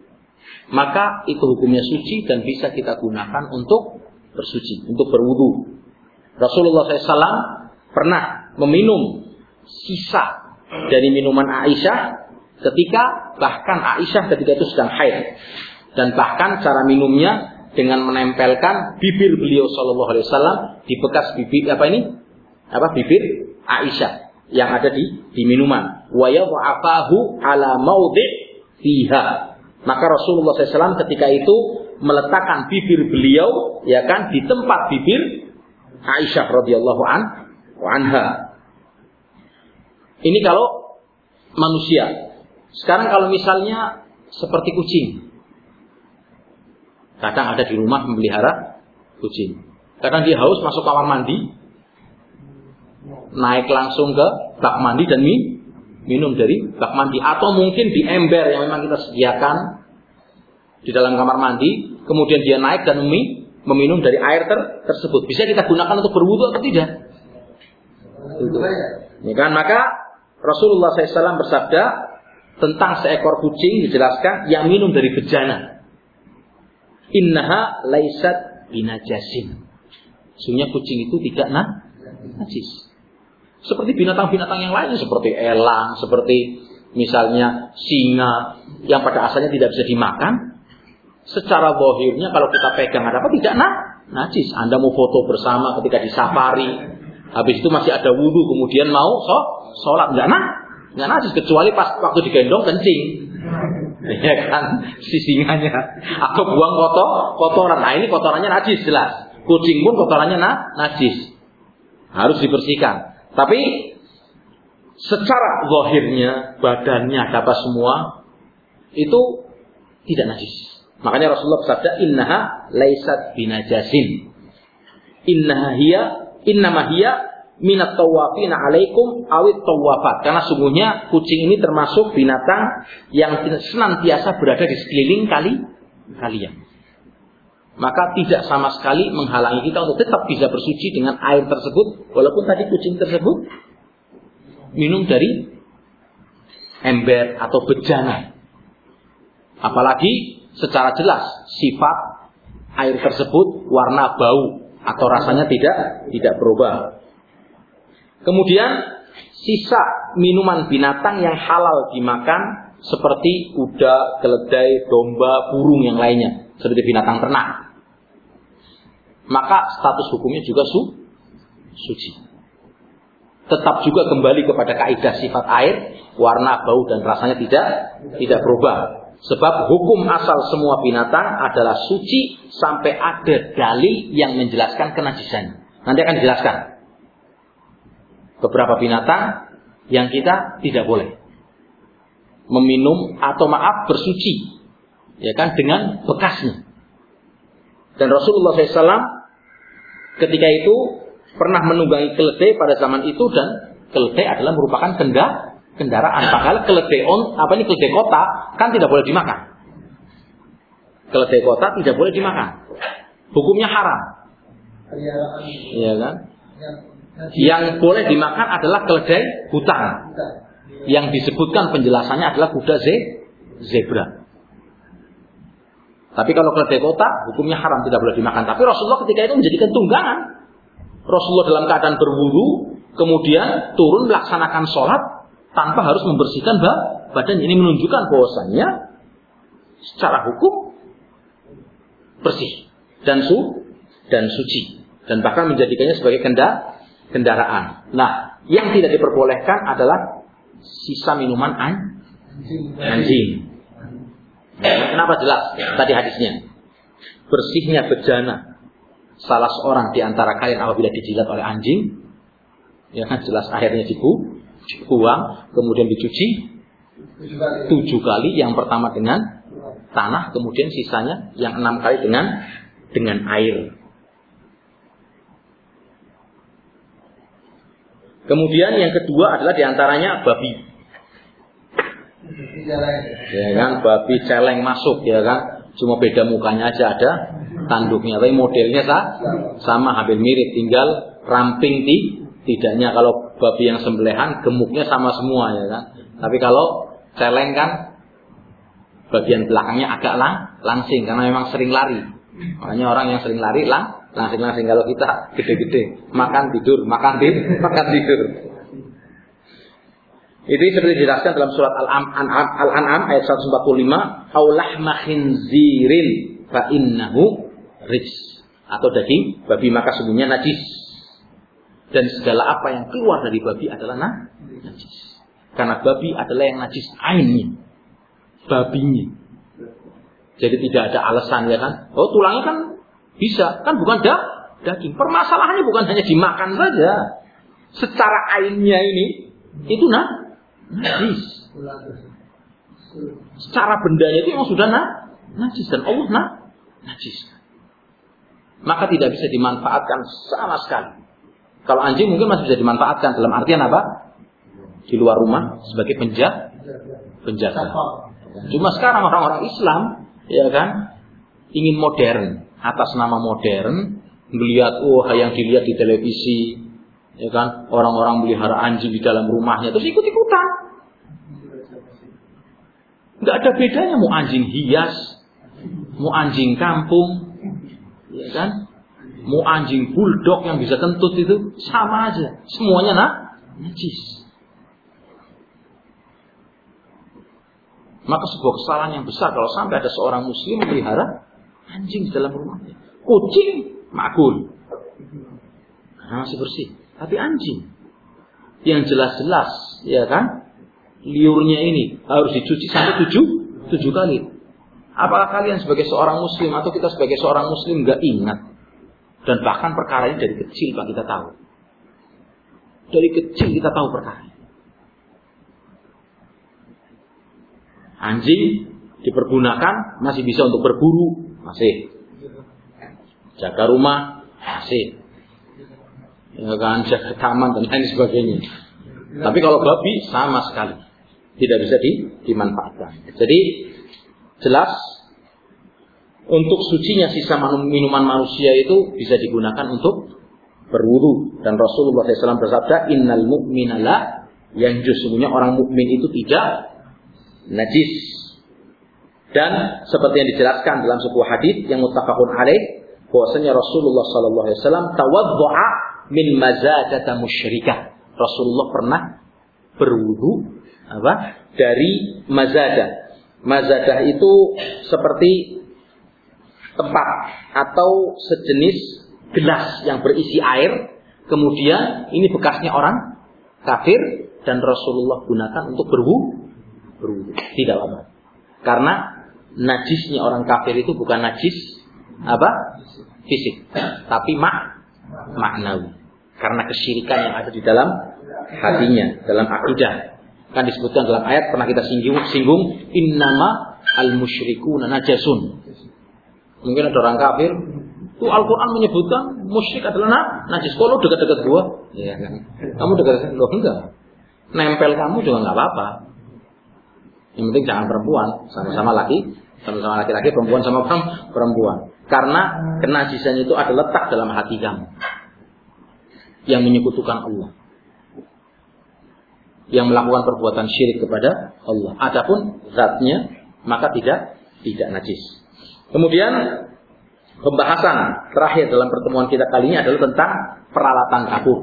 maka itu hukumnya suci dan bisa kita gunakan untuk bersuci, untuk berwudu. Rasulullah shallallahu alaihi wasallam pernah meminum sisa dari minuman Aisyah ketika bahkan Aisyah ketika itu sedang haid. Dan bahkan cara minumnya dengan menempelkan bibir beliau sallallahu alaihi wasallam di bekas bibir apa ini? Apa bibir Aisyah yang ada di di minuman. Wa yadha'afahu ala maudhi' fiha. Maka Rasulullah shallallahu alaihi wasallam ketika itu meletakkan bibir beliau ya kan di tempat bibir Aisyah radhiyallahu anha. Ini kalau manusia. Sekarang kalau misalnya seperti kucing, kadang ada di rumah memelihara kucing. Kadang dia haus masuk kamar mandi, naik langsung ke bak mandi dan minum dari bak mandi. Atau mungkin di ember yang memang kita sediakan di dalam kamar mandi, kemudian dia naik dan meminum dari air ter tersebut. Bisa kita gunakan untuk berwudu atau tidak? Itu. Ya kan? Maka Rasulullah shallallahu alaihi wasallam bersabda tentang seekor kucing, dijelaskan yang minum dari bejana. Innaha laisat binajasin. Sesungguhnya kucing itu tidak nah, najis. Seperti binatang-binatang yang lain, seperti elang, seperti misalnya singa yang pada asalnya tidak bisa dimakan. Secara zahirnya kalau kita pegang ada apa tidak nah, najis. Anda mau foto bersama ketika di safari, habis itu masih ada wudu, kemudian mau so, sholat, enggak nah, enggak najis kecuali pas waktu digendong kencing, ya kan, si singanya, atau buang kotor, kotoran. Nah ini kotorannya najis jelas. Kucing pun kotorannya nah, najis, harus dibersihkan. Tapi secara zahirnya badannya ada apa semua itu tidak najis. Makanya Rasulullah bersabda, innaha laisat binajasin. Innaha hiya innama hiya minat tawafina alaikum awit tawafat. Karena sungguhnya kucing ini termasuk binatang yang senantiasa berada di sekeliling kali kalian. Maka tidak sama sekali menghalangi kita untuk tetap bisa bersuci dengan air tersebut, walaupun tadi kucing tersebut minum dari ember atau bejana. Apalagi secara jelas sifat air tersebut, warna, bau atau rasanya tidak tidak berubah. Kemudian sisa minuman binatang yang halal dimakan seperti kuda, keledai, domba, burung yang lainnya, seperti binatang ternak, maka status hukumnya juga su, suci. Tetap juga kembali kepada kaidah sifat air, warna, bau dan rasanya tidak tidak berubah. Sebab hukum asal semua binatang adalah suci sampai ada dalil yang menjelaskan kenajisannya. Nanti akan dijelaskan beberapa binatang yang kita tidak boleh meminum atau maaf bersuci, ya kan, dengan bekasnya. Dan Rasulullah shallallahu alaihi wasallam ketika itu pernah menunggangi keledai pada zaman itu, dan keledai adalah merupakan kenda, kendaraan. Padahal keledai on, apa ini keledai kota kan tidak boleh dimakan. Keledai kota tidak boleh dimakan. Hukumnya haram. Iya kan? Yang boleh dimakan adalah keledai hutan. Yang disebutkan penjelasannya adalah kuda ze, zebra. Tapi kalau keledai kota hukumnya haram, tidak boleh dimakan. Tapi Rasulullah ketika itu menjadikan tunggangan. Rasulullah dalam keadaan berwudu, kemudian turun melaksanakan sholat tanpa harus membersihkan badan. Ini menunjukkan bahwasannya secara hukum bersih dan su dan suci, dan bahkan menjadikannya sebagai kenda, kendaraan. Nah, yang tidak diperbolehkan adalah sisa minuman an, anjing. Nah, kenapa jelas tadi hadisnya? Bersihnya bejana salah seorang di antara kalian apabila dijilat oleh anjing, ya kan, jelas airnya dibu, dibuang, kemudian dicuci tujuh kali. Yang pertama dengan tanah, kemudian sisanya yang enam kali dengan dengan air. Kemudian yang kedua adalah diantaranya babi. Ya kan, babi celeng masuk, ya kan, cuma beda mukanya aja ada tanduknya, tapi modelnya sama, hampir mirip, tinggal ramping di tidaknya. Kalau babi yang sembelihan gemuknya sama semua, ya kan. Tapi kalau celeng kan bagian belakangnya agak lang, langsing karena memang sering lari. Makanya orang yang sering lari lang, langsing-langsing. Kalau kita gede-gede, makan tidur, makan tidur, makan tidur. Itu seperti dijelaskan dalam surat Al-An'am, Al-An'am ayat seratus empat puluh lima, aulahma khinzirin fa innahu rijs, atau daging babi maka sungguhnya najis. Dan segala apa yang keluar dari babi adalah nah, najis. Karena babi adalah yang najis ainnya, babinya. Jadi tidak ada alasan, ya kan? Oh, tulangnya kan bisa, kan bukan da, daging. Permasalahannya bukan hanya dimakan saja. Secara ainnya ini itu nah najis. Secara bendanya itu memang sudah nah, najis dan Allah nah, najis. Maka tidak bisa dimanfaatkan sama sekali. Kalau anjing mungkin masih bisa dimanfaatkan dalam artian apa? Di luar rumah sebagai penjaga. penjaga. Cuma sekarang orang-orang Islam, ya kan, ingin modern, atas nama modern, melihat oh yang dilihat di televisi, ya kan, orang-orang melihara anjing di dalam rumahnya, terus ikut-ikutan. Nggak ada bedanya mau anjing hias, mau anjing kampung, ya kan, mau anjing bulldog yang bisa kentut itu sama aja, semuanya nah, najis. Maka sebuah kesalahan yang besar kalau sampai ada seorang muslim melihara anjing di dalam rumahnya. Kucing makul, karena masih bersih. Tapi anjing yang jelas-jelas, ya kan, liurnya ini harus dicuci sampai tujuh tujuh kali. Apakah kalian sebagai seorang muslim atau kita sebagai seorang muslim nggak ingat? Dan bahkan perkara ini dari kecil Pak kita tahu. Dari kecil kita tahu perkara ini. Anjing dipergunakan masih bisa untuk berburu, masih. Jaga rumah, masih. Ya kan, jaga taman dan lain sebagainya. Tapi kalau babi sama sekali tidak bisa di, dimanfaatkan. Jadi jelas untuk sucinya sisa minuman manusia itu bisa digunakan untuk berwudu. Dan Rasulullah shallallahu alaihi wasallam bersabda, Innal mu'mina la yanjus. Sesungguhnya orang mukmin itu tidak najis. Dan seperti yang dijelaskan dalam sebuah hadis yang muttafaqun alaih, bahwasanya Rasulullah sallallahu alaihi wasallam tawaddu'a min mazadata musyrikah. Rasulullah pernah berwudu apa? Dari mazadah. Mazadah itu seperti tempat atau sejenis gelas yang berisi air, kemudian ini bekasnya orang kafir dan Rasulullah gunakan untuk berwudu. Berwudu. Tidak apa. Karena najisnya orang kafir itu bukan najis apa? Fisik, tapi mak maknawi. Karena kesyirikan yang ada di dalam hatinya, dalam akidah. Kan disebutkan dalam ayat pernah kita singgung, singgung innama al-musyrikuna najasun. Mungkin ada orang kafir, tuh Al-Quran menyebutkan musyrik adalah nah, najis. Kalau dekat-dekat gua, ya kan? Kamu dekat-dekat loh enggak. Nempel kamu juga enggak apa-apa. Yang penting jangan perempuan, sama-sama laki, sama-sama laki-laki, perempuan sama perempuan. Karena kenajisan itu ada letak dalam hati kamu yang menyekutukan Allah, yang melakukan perbuatan syirik kepada Allah. Adapun zatnya maka tidak tidak najis. Kemudian pembahasan terakhir dalam pertemuan kita kali ini adalah tentang peralatan dapur.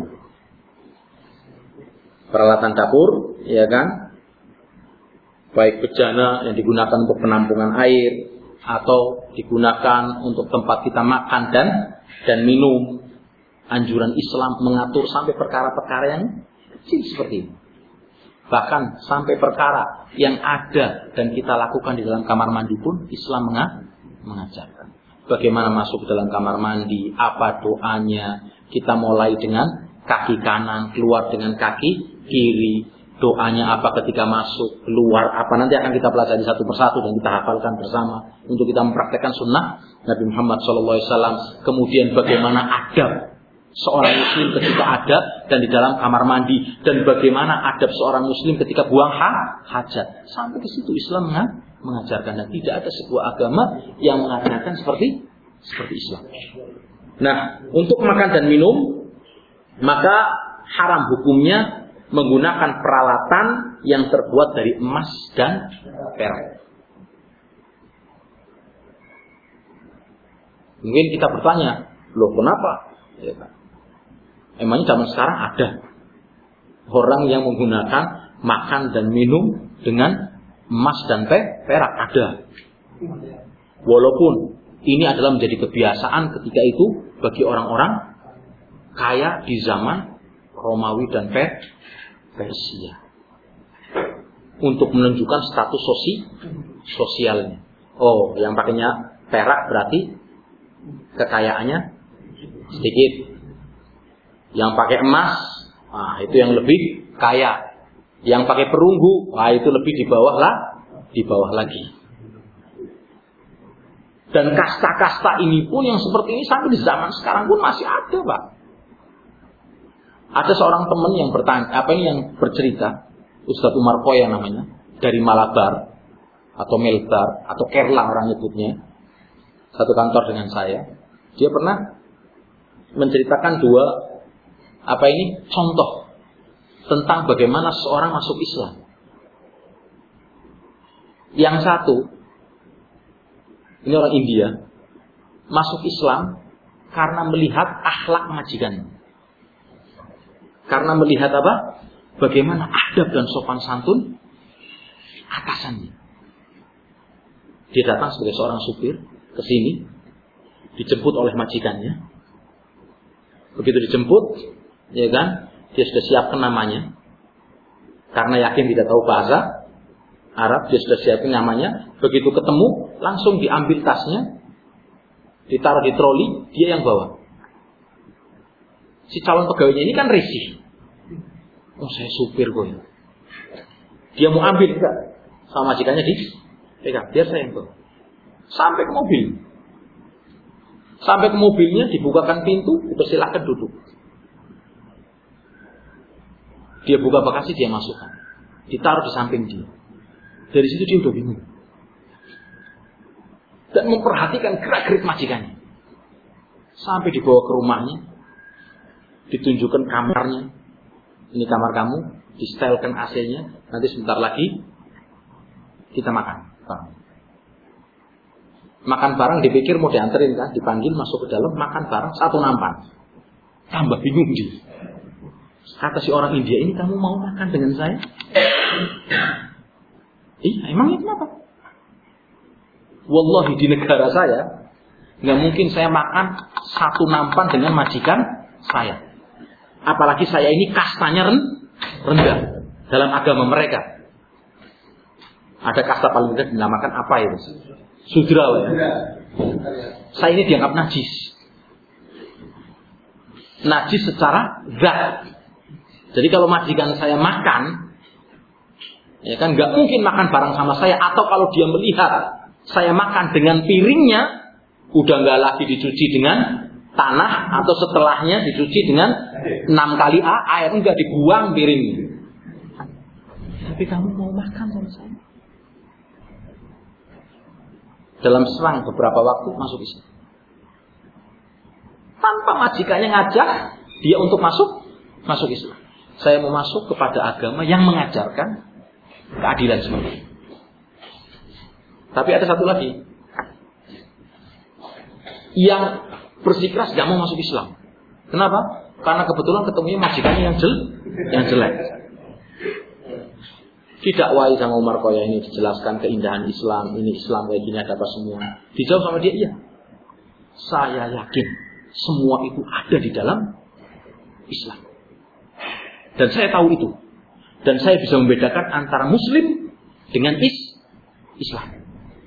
Peralatan dapur, ya kan? Baik bejana yang digunakan untuk penampungan air atau digunakan untuk tempat kita makan dan dan minum. Anjuran Islam mengatur sampai perkara-perkara yang kecil seperti ini. Bahkan sampai perkara yang ada dan kita lakukan di dalam kamar mandi pun Islam mengajarkan. Bagaimana masuk ke dalam kamar mandi, apa doanya. Kita mulai dengan kaki kanan, keluar dengan kaki kiri. Doanya apa ketika masuk, keluar apa, nanti akan kita pelajari satu persatu dan kita hafalkan bersama untuk kita mempraktekkan sunnah Nabi Muhammad shallallahu alaihi wasallam. Kemudian bagaimana adab seorang muslim ketika adab dan di dalam kamar mandi, dan bagaimana adab seorang muslim ketika buang ha, hajat. Sampai ke situ Islam mengajarkan, dan tidak ada sebuah agama yang mengajarkan seperti seperti Islam. Nah, untuk makan dan minum maka haram hukumnya menggunakan peralatan yang terbuat dari emas dan perak. Mungkin kita bertanya, loh kenapa? Ya kan? Emangnya zaman sekarang ada orang yang menggunakan makan dan minum dengan emas dan perak? Ada. Walaupun ini adalah menjadi kebiasaan ketika itu bagi orang-orang kaya di zaman Romawi dan Persia, untuk menunjukkan status sosi, sosialnya. Oh, yang pakainya perak berarti kekayaannya sedikit. Yang pakai emas, nah, itu yang lebih kaya. Yang pakai perunggu, nah, itu lebih di bawah lah di bawah lagi. Dan kasta-kasta ini pun yang seperti ini sampai di zaman sekarang pun masih ada, Pak. Ada seorang teman yang bertanya, apa ini yang bercerita, Ustadz Umar Koya namanya, dari Malabar atau Melbar atau Kerala orang nyebutnya, satu kantor dengan saya. Dia pernah menceritakan dua apa ini contoh tentang bagaimana seorang masuk Islam. Yang satu, ini orang India, masuk Islam karena melihat akhlak majikannya. Karena melihat apa? Bagaimana adab dan sopan santun atasannya. Dia datang sebagai seorang supir ke sini, dijemput oleh majikannya. Begitu dijemput, ya kan, dia sudah siapkan namanya. Karena yakin tidak tahu bahasa Arab, dia sudah siapkan namanya. Begitu ketemu, langsung diambil tasnya, ditaruh di troli, dia yang bawa. Si calon pegawainya ini kan risih. Oh, saya supir kok ya. Dia mau ambil enggak? Sama majikannya di pegang, biar saya yang bawa. Sampai ke mobil. Sampai ke mobilnya, dibukakan pintu, dipersilahkan duduk. Dia buka bagasi, dia masukkan. Ditaruh di samping dia. Dari situ dia udah bingung. Dan memperhatikan gerak-gerik majikannya. Sampai dibawa ke rumahnya. Ditunjukkan kamarnya. Ini kamar kamu. Distelkan A C-nya. Nanti sebentar lagi kita makan. Makan bareng dipikir mau dianterin kan. Dipanggil masuk ke dalam. Makan bareng satu nampan. Tambah bingung dia. Kata si orang India ini, kamu mau makan dengan saya? Iya, emangnya kenapa? Wallahi di negara saya nggak mungkin saya makan satu nampan dengan majikan saya. Apalagi saya ini kastanya rendah dalam agama mereka. Ada kasta paling rendah dinamakan apa itu? Sudra ya. Saya ini dianggap najis. Najis secara zat. Jadi kalau majikan saya makan, ya kan nggak mungkin makan bareng sama saya. Atau kalau dia melihat saya makan dengan piringnya, udah nggak lagi dicuci dengan tanah atau setelahnya dicuci dengan enam kali A, air enggak dibuang piringnya. Tapi kamu mau makan sama saya? Dalam selang beberapa waktu masuk Islam. Tanpa majikannya ngajak dia untuk masuk masuk Islam. Saya mau masuk kepada agama yang mengajarkan keadilan seperti ini. Tapi ada satu lagi yang bersikeras gak mau masuk Islam. Kenapa? Karena kebetulan ketemunya majikannya yang jel, yang jelek. Didakwai sama Umar Koya ini, dijelaskan keindahan Islam, ini Islam kayak gini, ada apa semua. Dijawab sama dia, iya. Saya yakin semua itu ada di dalam Islam. Dan saya tahu itu. Dan saya bisa membedakan antara Muslim dengan is Islam.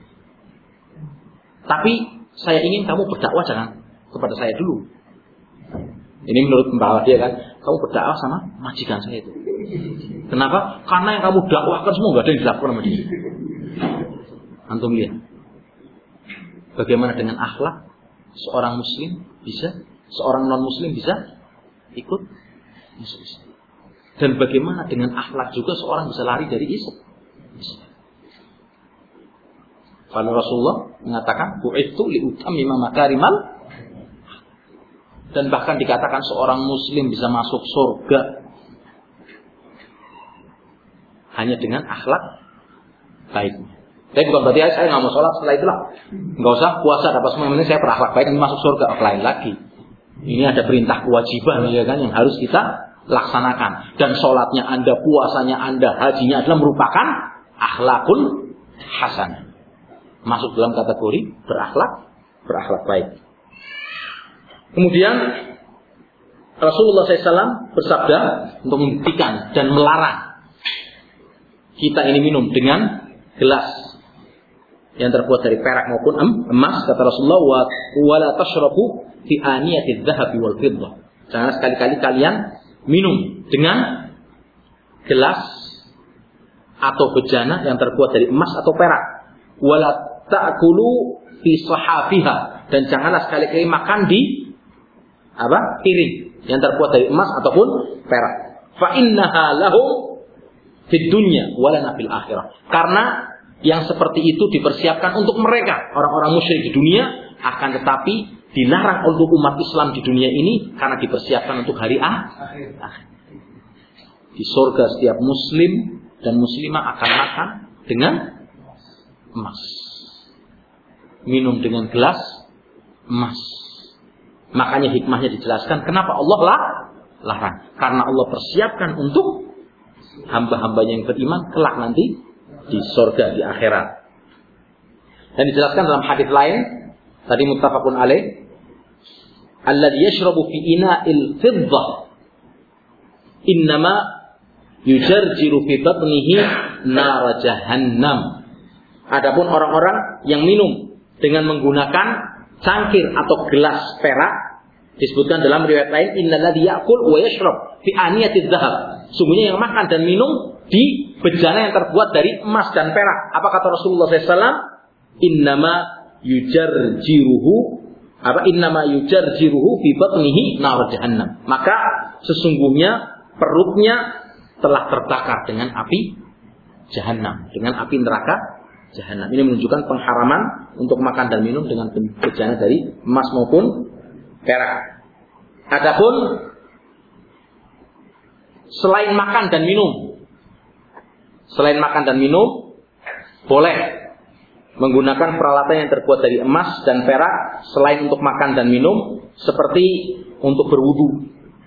Tapi saya ingin kamu berdakwah jangan kepada saya dulu. Ini menurut pembawa dia kan, kamu berdakwah sama majikan saya itu. Kenapa? Karena yang kamu dakwahkan semua nggak ada yang dilakukan sama dia. Antum lihat. Bagaimana dengan akhlak seorang Muslim bisa, seorang non Muslim bisa ikut masuk Islam. Dan bagaimana dengan akhlak juga seorang bisa lari dari Islam. Kalau Rasulullah mengatakan bu'itsu liutammima makarimal, dan bahkan dikatakan seorang Muslim bisa masuk surga hanya dengan akhlak baiknya. Tapi bukan berarti saya nggak mau sholat setelah itulah nggak usah puasa dapat semua, yang penting saya berakhlak baik nanti masuk surga. Oh, lain lagi. Ini ada perintah kewajiban ya kan yang harus kita laksanakan. Dan sholatnya Anda, puasanya Anda, hajinya adalah merupakan akhlakul hasanah. Masuk dalam kategori berakhlak, berakhlak baik. Kemudian Rasulullah shallallahu alaihi wasallam bersabda untuk membuktikan dan melarang kita ini minum dengan gelas yang terbuat dari perak maupun emas. Kata Rasulullah, wa wala tashrabu fi aniyati adh-dhahabi wal fiddah. Jangan sekali-kali kalian minum dengan gelas atau bejana yang terbuat dari emas atau perak. Wala ta'kulu fi sahafiha, dan janganlah sekali-kali makan di apa? piring yang terbuat dari emas ataupun perak. Fa innaha lahum fid dunya wa lana fil akhirah. Karena yang seperti itu dipersiapkan untuk mereka, orang-orang musyrik di dunia, akan tetapi dilarang untuk umat Islam di dunia ini karena dipersiapkan untuk hari akhir. Di surga setiap muslim dan muslimah akan makan dengan emas, minum dengan gelas emas. Makanya hikmahnya dijelaskan kenapa Allah lah larang, karena Allah persiapkan untuk hamba-hambanya yang beriman kelak nanti di surga, di akhirat. Dan dijelaskan dalam hadis lain tadi muttafaqun alaih, alladzi yashrabu fi ina'il fiddah innama yujarjiru fi batnihi nar jahannam. Adapun orang-orang yang minum dengan menggunakan cangkir atau gelas perak, disebutkan dalam riwayat lain, innalladzi ya'kul wa yashrab fi aniyatiz dzahab. Sungguhnya yang makan dan minum di bejana yang terbuat dari emas dan perak. Apa kata Rasulullah shallallahu alaihi wasallam? Innama yujarjiruhu apa innama yujarjiruhu fi batnihi nar jahannam. Maka sesungguhnya perutnya telah terbakar dengan api jahannam, dengan api neraka jahannam. Ini menunjukkan pengharaman untuk makan dan minum dengan bejana dari emas maupun perak. Adapun selain makan dan minum, selain makan dan minum, boleh menggunakan peralatan yang terbuat dari emas dan perak selain untuk makan dan minum, seperti untuk berwudu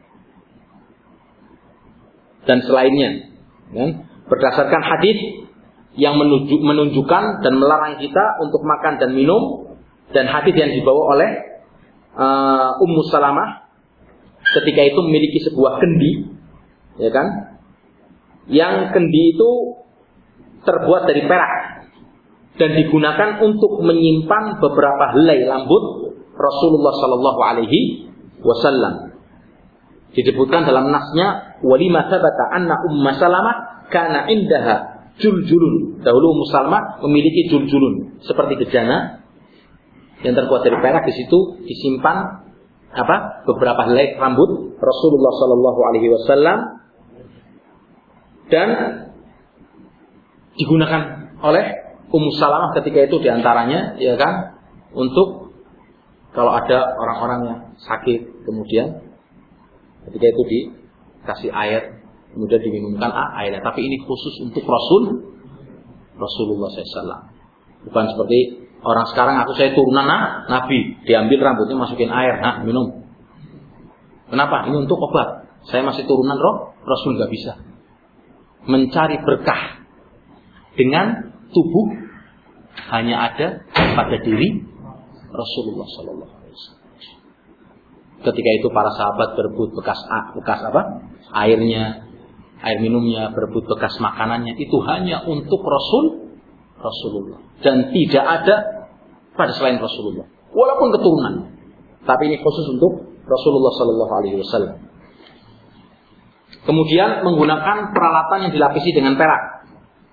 dan selainnya. Berdasarkan hadis yang menunjuk, menunjukkan dan melarang kita untuk makan dan minum, dan hadis yang dibawa oleh uh, Ummu Salamah ketika itu memiliki sebuah kendi, ya kan? Yang kendi itu terbuat dari perak dan digunakan untuk menyimpan beberapa helai rambut Rasulullah Sallallahu Alaihi Wasallam. Disebutkan dalam nasnya, walima sabata anna Ummu Salamah kana indaha juljulun. Dahulu Ummu Salamah memiliki juljulun, seperti bejana yang terbuat dari perak. Di situ disimpan apa? Beberapa helai rambut Rasulullah Sallallahu Alaihi Wasallam, dan digunakan oleh Ummu Salamah ketika itu diantaranya, ya kan, untuk kalau ada orang-orang yang sakit, kemudian ketika itu dikasih air, kemudian diminumkan ah, airnya. Tapi ini khusus untuk Rasul Rasulullah shallallahu alaihi wasallam. Bukan seperti orang sekarang, aku saya turunan nah, Nabi, diambil rambutnya masukin air, nah minum. Kenapa? Ini untuk obat. Saya masih turunan roh Rasul, nggak bisa. Mencari berkah dengan tubuh hanya ada pada diri Rasulullah Sallallahu Alaihi Wasallam. Ketika itu para sahabat berebut bekas bekas apa? Airnya, air minumnya, berebut bekas makanannya. Itu hanya untuk Rasul Rasulullah, dan tidak ada pada selain Rasulullah. Walaupun keturunan, tapi ini khusus untuk Rasulullah Sallallahu Alaihi Wasallam. Kemudian menggunakan peralatan yang dilapisi dengan perak.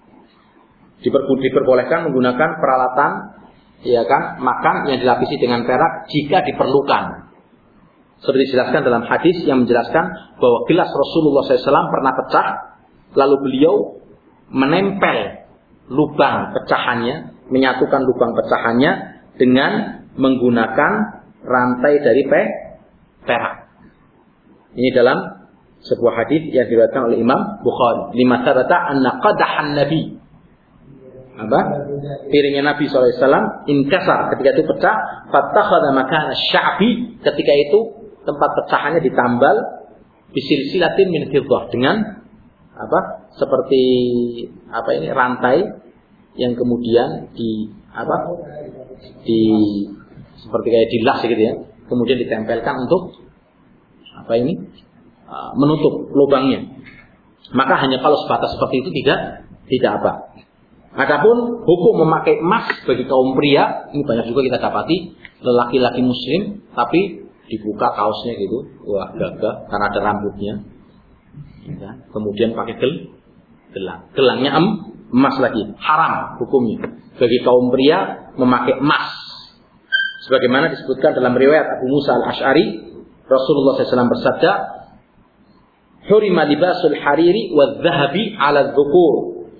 Diperbolehkan menggunakan peralatan, ya kan, makan yang dilapisi dengan perak jika diperlukan. Seperti dijelaskan dalam hadis yang menjelaskan bahwa gelas Rasulullah shallallahu alaihi wasallam pernah pecah, lalu beliau menempel lubang pecahannya, menyatukan lubang pecahannya dengan menggunakan rantai dari pe perak. Ini dalam sebuah hadis yang diriwayatkan oleh Imam Bukhari. Lima sabata anna qadahan Nabi, apa? Piringnya Nabi shallallahu alaihi wasallam inkasar, ketika itu pecah. Fattakhadha makana sya'bi, ketika itu tempat pecahannya ditambal bisilsilatin min fiddah, dengan apa? Seperti apa ini, rantai yang kemudian di apa? Di seperti kayak dilas gitu ya. Kemudian ditempelkan untuk apa ini? Menutup lubangnya. Maka hanya kalau sebatas seperti itu tidak tidak apa. Adapun hukum memakai emas bagi kaum pria, ini banyak juga kita dapati lelaki-laki muslim tapi dibuka kaosnya gitu, wah gagah karena ada rambutnya. Ya, kemudian pakai gel, gelang. Gelangnya em, emas lagi. Haram hukumnya bagi kaum pria memakai emas. Sebagaimana disebutkan dalam riwayat Abu Musa al-Ash'ari, Rasulullah shallallahu alaihi wasallam bersabda, "Hurima libasul hariri wa dhahabi ala dhukur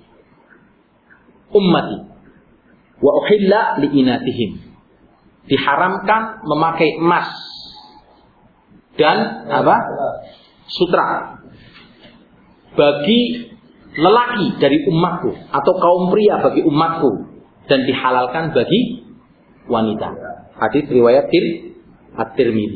ummati wa uhilla liinatihim." Diharamkan memakai emas dan apa? Sutra bagi lelaki dari umatku atau kaum pria bagi umatku, dan dihalalkan bagi wanita. Hadis riwayat At-Tirmidzi.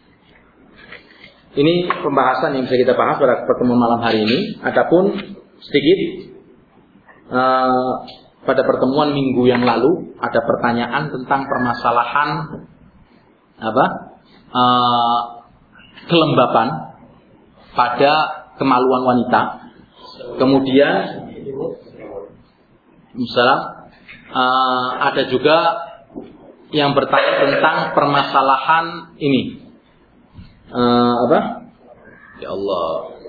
Ini pembahasan yang bisa kita bahas pada pertemuan malam hari ini. Adapun sedikit uh, pada pertemuan minggu yang lalu ada pertanyaan tentang permasalahan apa? Uh, kelembapan pada kemaluan wanita. Kemudian misalnya uh, ada juga yang bertanya tentang permasalahan ini uh, apa? Ya Allah,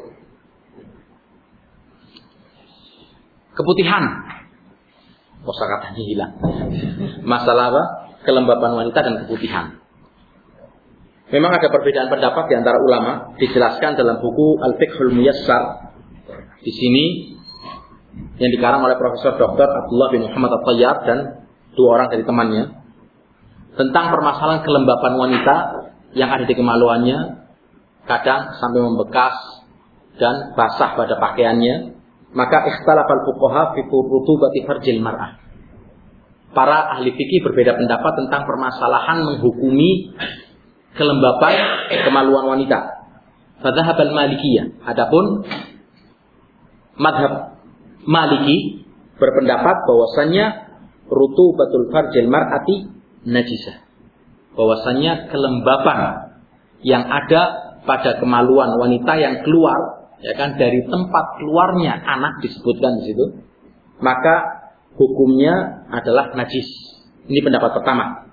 keputihan. Kosakatanya hilang. Masalah apa? Kelembapan wanita dan keputihan. Memang ada perbedaan pendapat di antara ulama, dijelaskan dalam buku Al-Fiqhul Muyassar. Di sini yang dikarang oleh Profesor Doktor Abdullah bin Muhammad At-Tayyab dan dua orang dari temannya tentang permasalahan kelembapan wanita yang ada di kemaluannya, kadang sampai membekas dan basah pada pakaiannya. Maka ikhtalafal fuqaha fi rutubati farjil mar'ah. Para ahli fikih berbeda pendapat tentang permasalahan menghukumi kelembapan kemaluan wanita. Fadzhabal Malikiyah. Adapun madhab Maliki berpendapat bahwasannya rutubatul farjil mar'ati najisah. Bahwasannya kelembapan yang ada pada kemaluan wanita yang keluar, ya kan, dari tempat keluarnya anak disebutkan di situ, maka hukumnya adalah najis. Ini pendapat pertama.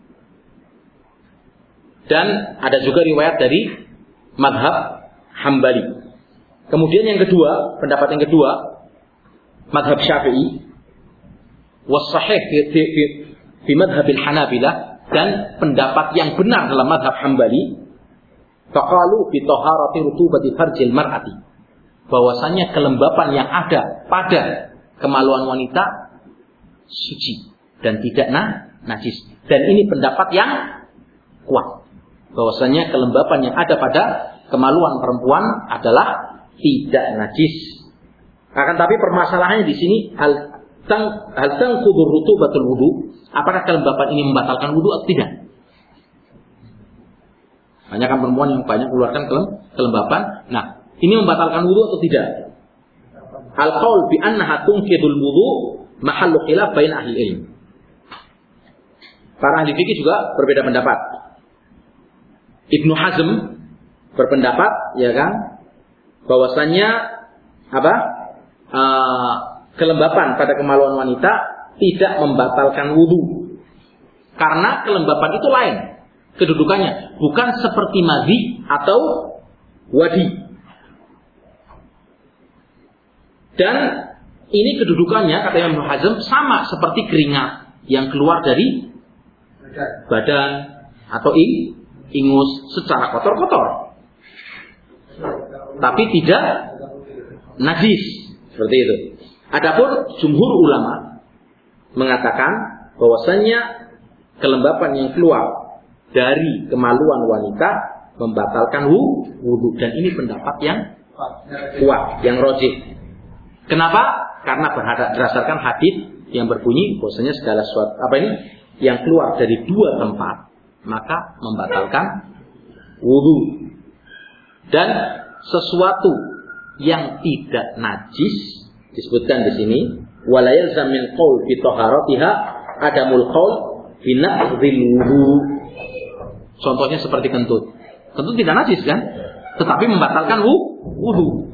Dan ada juga riwayat dari madhab Hambali. Kemudian yang kedua, pendapat yang kedua, madhab Syafi'i, was-sahih fi, fi, fi, fi madhabil Hanabilah, dan pendapat yang benar dalam madhab Hambali, faqalu bi taharati rutubati farjil mar'ati, bahwasanya kelembapan yang ada pada kemaluan wanita suci dan tidak nah, najis. Dan ini pendapat yang kuat, bahwasanya kelembapan yang ada pada kemaluan perempuan adalah tidak najis. Akan tapi permasalahannya di sini, hal tang hal tangqudur rutubatul wudu, apakah kelembapan ini membatalkan wudu atau tidak? Banyak kan perempuan yang banyak keluarkan kelembapan. Nah, ini membatalkan wudu atau tidak? Al-qaul bi annaha tunqidul wudu mahallu khilaf bain ahli ilm. Para ahli fikih juga berbeda pendapat. Ibnu Hazm berpendapat, ya kan, bahwasannya apa? Uh, kelembapan pada kemaluan wanita tidak membatalkan wudu. Karena kelembapan itu lain kedudukannya, bukan seperti madhi atau wadi. Dan ini kedudukannya, kata Imam Hazm, sama seperti keringat yang keluar dari badan atau ing, ingus secara kotor-kotor, tapi tidak najis, seperti itu. Adapun jumhur ulama mengatakan bahwasanya kelembapan yang keluar dari kemaluan wanita membatalkan wudu, dan ini pendapat yang kuat, yang rajih. Kenapa? Karena berdasarkan hadis yang berbunyi bahwasanya segala sesuatu apa ini yang keluar dari dua tempat maka membatalkan wudu. Dan sesuatu yang tidak najis disebutkan di sini, wala yalzam min qaul fi taharatiha adamul qaul bi naqdhil wudu. Contohnya seperti kentut. Kentut tidak najis kan? Tetapi membatalkan wudu.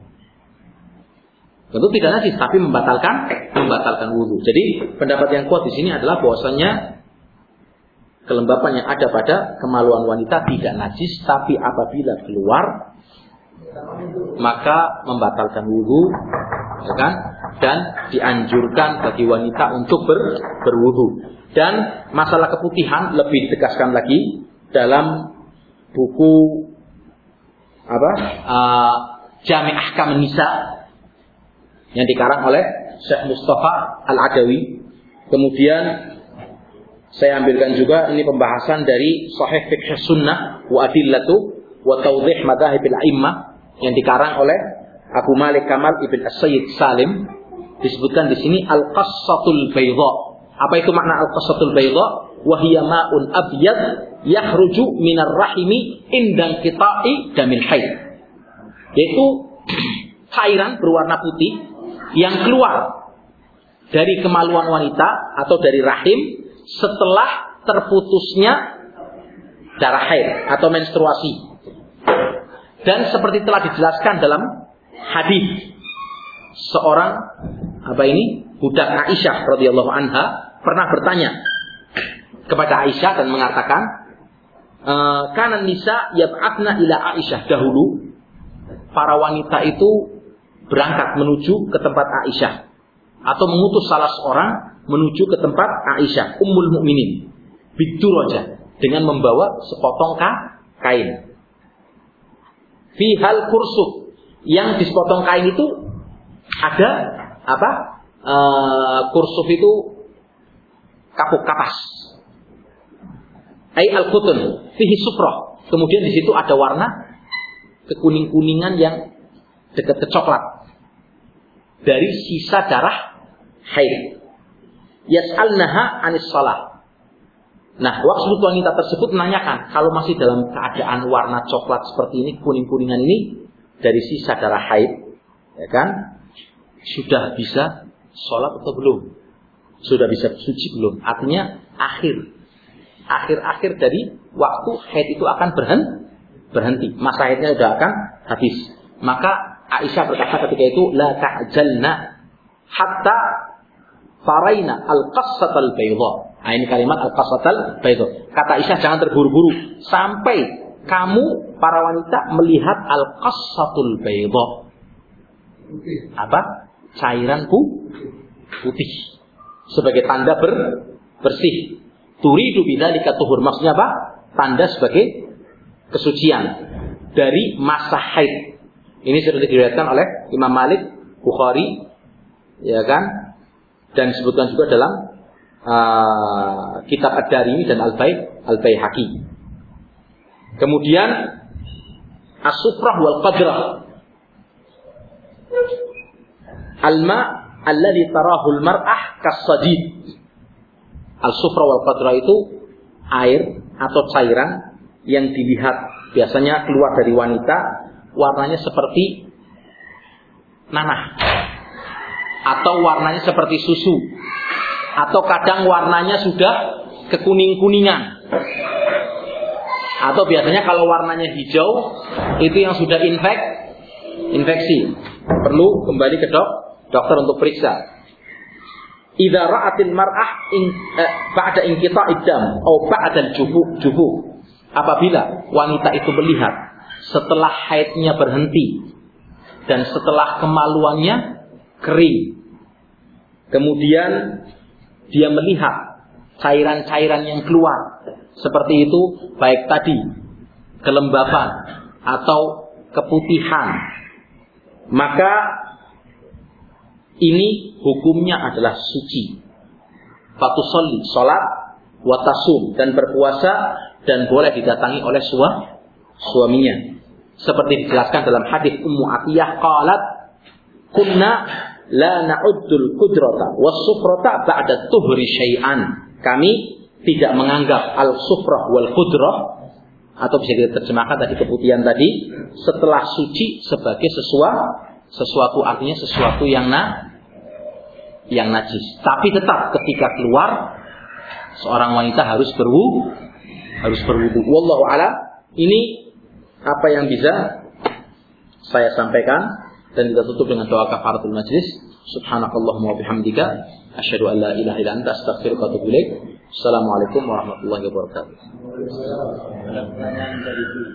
Kentut tidak najis tapi membatalkan membatalkan wudu. Jadi pendapat yang kuat di sini adalah bahwasanya kelembapan yang ada pada kemaluan wanita tidak najis, tapi apabila keluar maka membatalkan wudu ya kan? Dan dianjurkan bagi wanita untuk ber, berwudu. Dan masalah keputihan lebih ditegaskan lagi dalam buku apa? Uh, Jami' Ahkam Nisa yang dikarang oleh Syekh Mustafa Al-Adawi. Kemudian saya ambilkan juga ini pembahasan dari Sahih Fiqh Sunnah wa Adillatu wa Tawdih Madhahibil A'immah yang dikarang oleh Abu Malik Kamal Ibn As-Sayyid Salim. Disebutkan di sini Al-Qassatul Baydha. Apa itu makna Al-Qassatul Baydha? Wa hiya ma'un abyad yakhruju minar rahimi indang qita'i damil haid. Yaitu cairan berwarna putih yang keluar dari kemaluan wanita atau dari rahim setelah terputusnya darah haid atau menstruasi. Dan seperti telah dijelaskan dalam hadis, seorang apa ini budak Aisyah radhiyallahu anha pernah bertanya kepada Aisyah dan mengatakan, e, kana nisa yab'atna ila Aisyah, dahulu para wanita itu berangkat menuju ke tempat Aisyah atau mengutus salah seorang menuju ke tempat Aisyah Ummul Mukminin biduraja dengan membawa sepotong kain. Fi hal kursuf, yang di sepotong kain itu ada apa? E, kursuf itu kapuk kapas. Ai al-qutun fihi sufrah. Kemudian di situ ada warna kekuning-kuningan yang dekat ke coklat dari sisa darah haid. Yas'alnaha anis shalah. Nah, waktu wanita tersebut menanyakan, kalau masih dalam keadaan warna coklat seperti ini, kuning-kuningan ini dari sisa darah haid, ya kan? Sudah bisa sholat atau belum? Sudah bisa suci belum? Artinya akhir akhir-akhir dari waktu haid itu akan berhenti. Masa haidnya sudah akan habis. Maka Aisyah berkata ketika itu, la ta'jalna hatta faraina al-qassatal baydha. Nah, ini kalimat al-qassatal baydha. Kata Aisyah, jangan terburu-buru sampai kamu para wanita melihat al-qassatul baydha. Apa? Cairan putih sebagai tanda ber, bersih. Turidu bidzalika tuhur, maksudnya apa? Tanda sebagai kesucian dari masa haid. Ini sudah diriwayatkan oleh Imam Malik, Bukhari, ya kan? Dan disebutkan juga dalam uh, kitab Ad-Darimi dan Al-Bai Al-Baihaqi. Kemudian as-sufrah wal qadrah. Al-ma' alladhi tarahu al-mar'ah kas-sadid. Al-sufra wal qadrah itu air atau cairan yang dilihat biasanya keluar dari wanita, warnanya seperti nanah atau warnanya seperti susu, atau kadang warnanya sudah kekuning-kuningan, atau biasanya kalau warnanya hijau itu yang sudah infek, infeksi, perlu kembali ke dok, dokter untuk periksa. Idza ra'atil mar'ah in eh, ba'da inqita'id dam atau ba'da al-jubu jubu. Apabila wanita itu melihat setelah haidnya berhenti dan setelah kemaluannya kering, kemudian dia melihat cairan-cairan yang keluar seperti itu, baik tadi kelembapan atau keputihan, maka ini hukumnya adalah suci. Fatusolli, sholat, watasum, dan berpuasa, dan boleh didatangi oleh sua, suaminya. Seperti dijelaskan dalam hadis Ummu Atiyah, qalat, kunna la na'uddul kudrata was-sufrata ba'da tuhri syai'an. Kami tidak menganggap al-sufrah wal kudrah, atau bisa diterjemahkan tadi keputihan tadi, setelah suci sebagai sesuatu sesuatu artinya sesuatu yang na, yang najis. Tapi tetap ketika keluar seorang wanita harus berwudu, harus berwudu. Wallahu a'lam. Ini apa yang bisa saya sampaikan, dan kita tutup dengan doa kafaratul majlis. Subhanakallahumma wa bihamdika asyhadu an la ilaha illa anta astaghfiruka wa atubu ilaik. Assalamualaikum warahmatullahi wabarakatuh.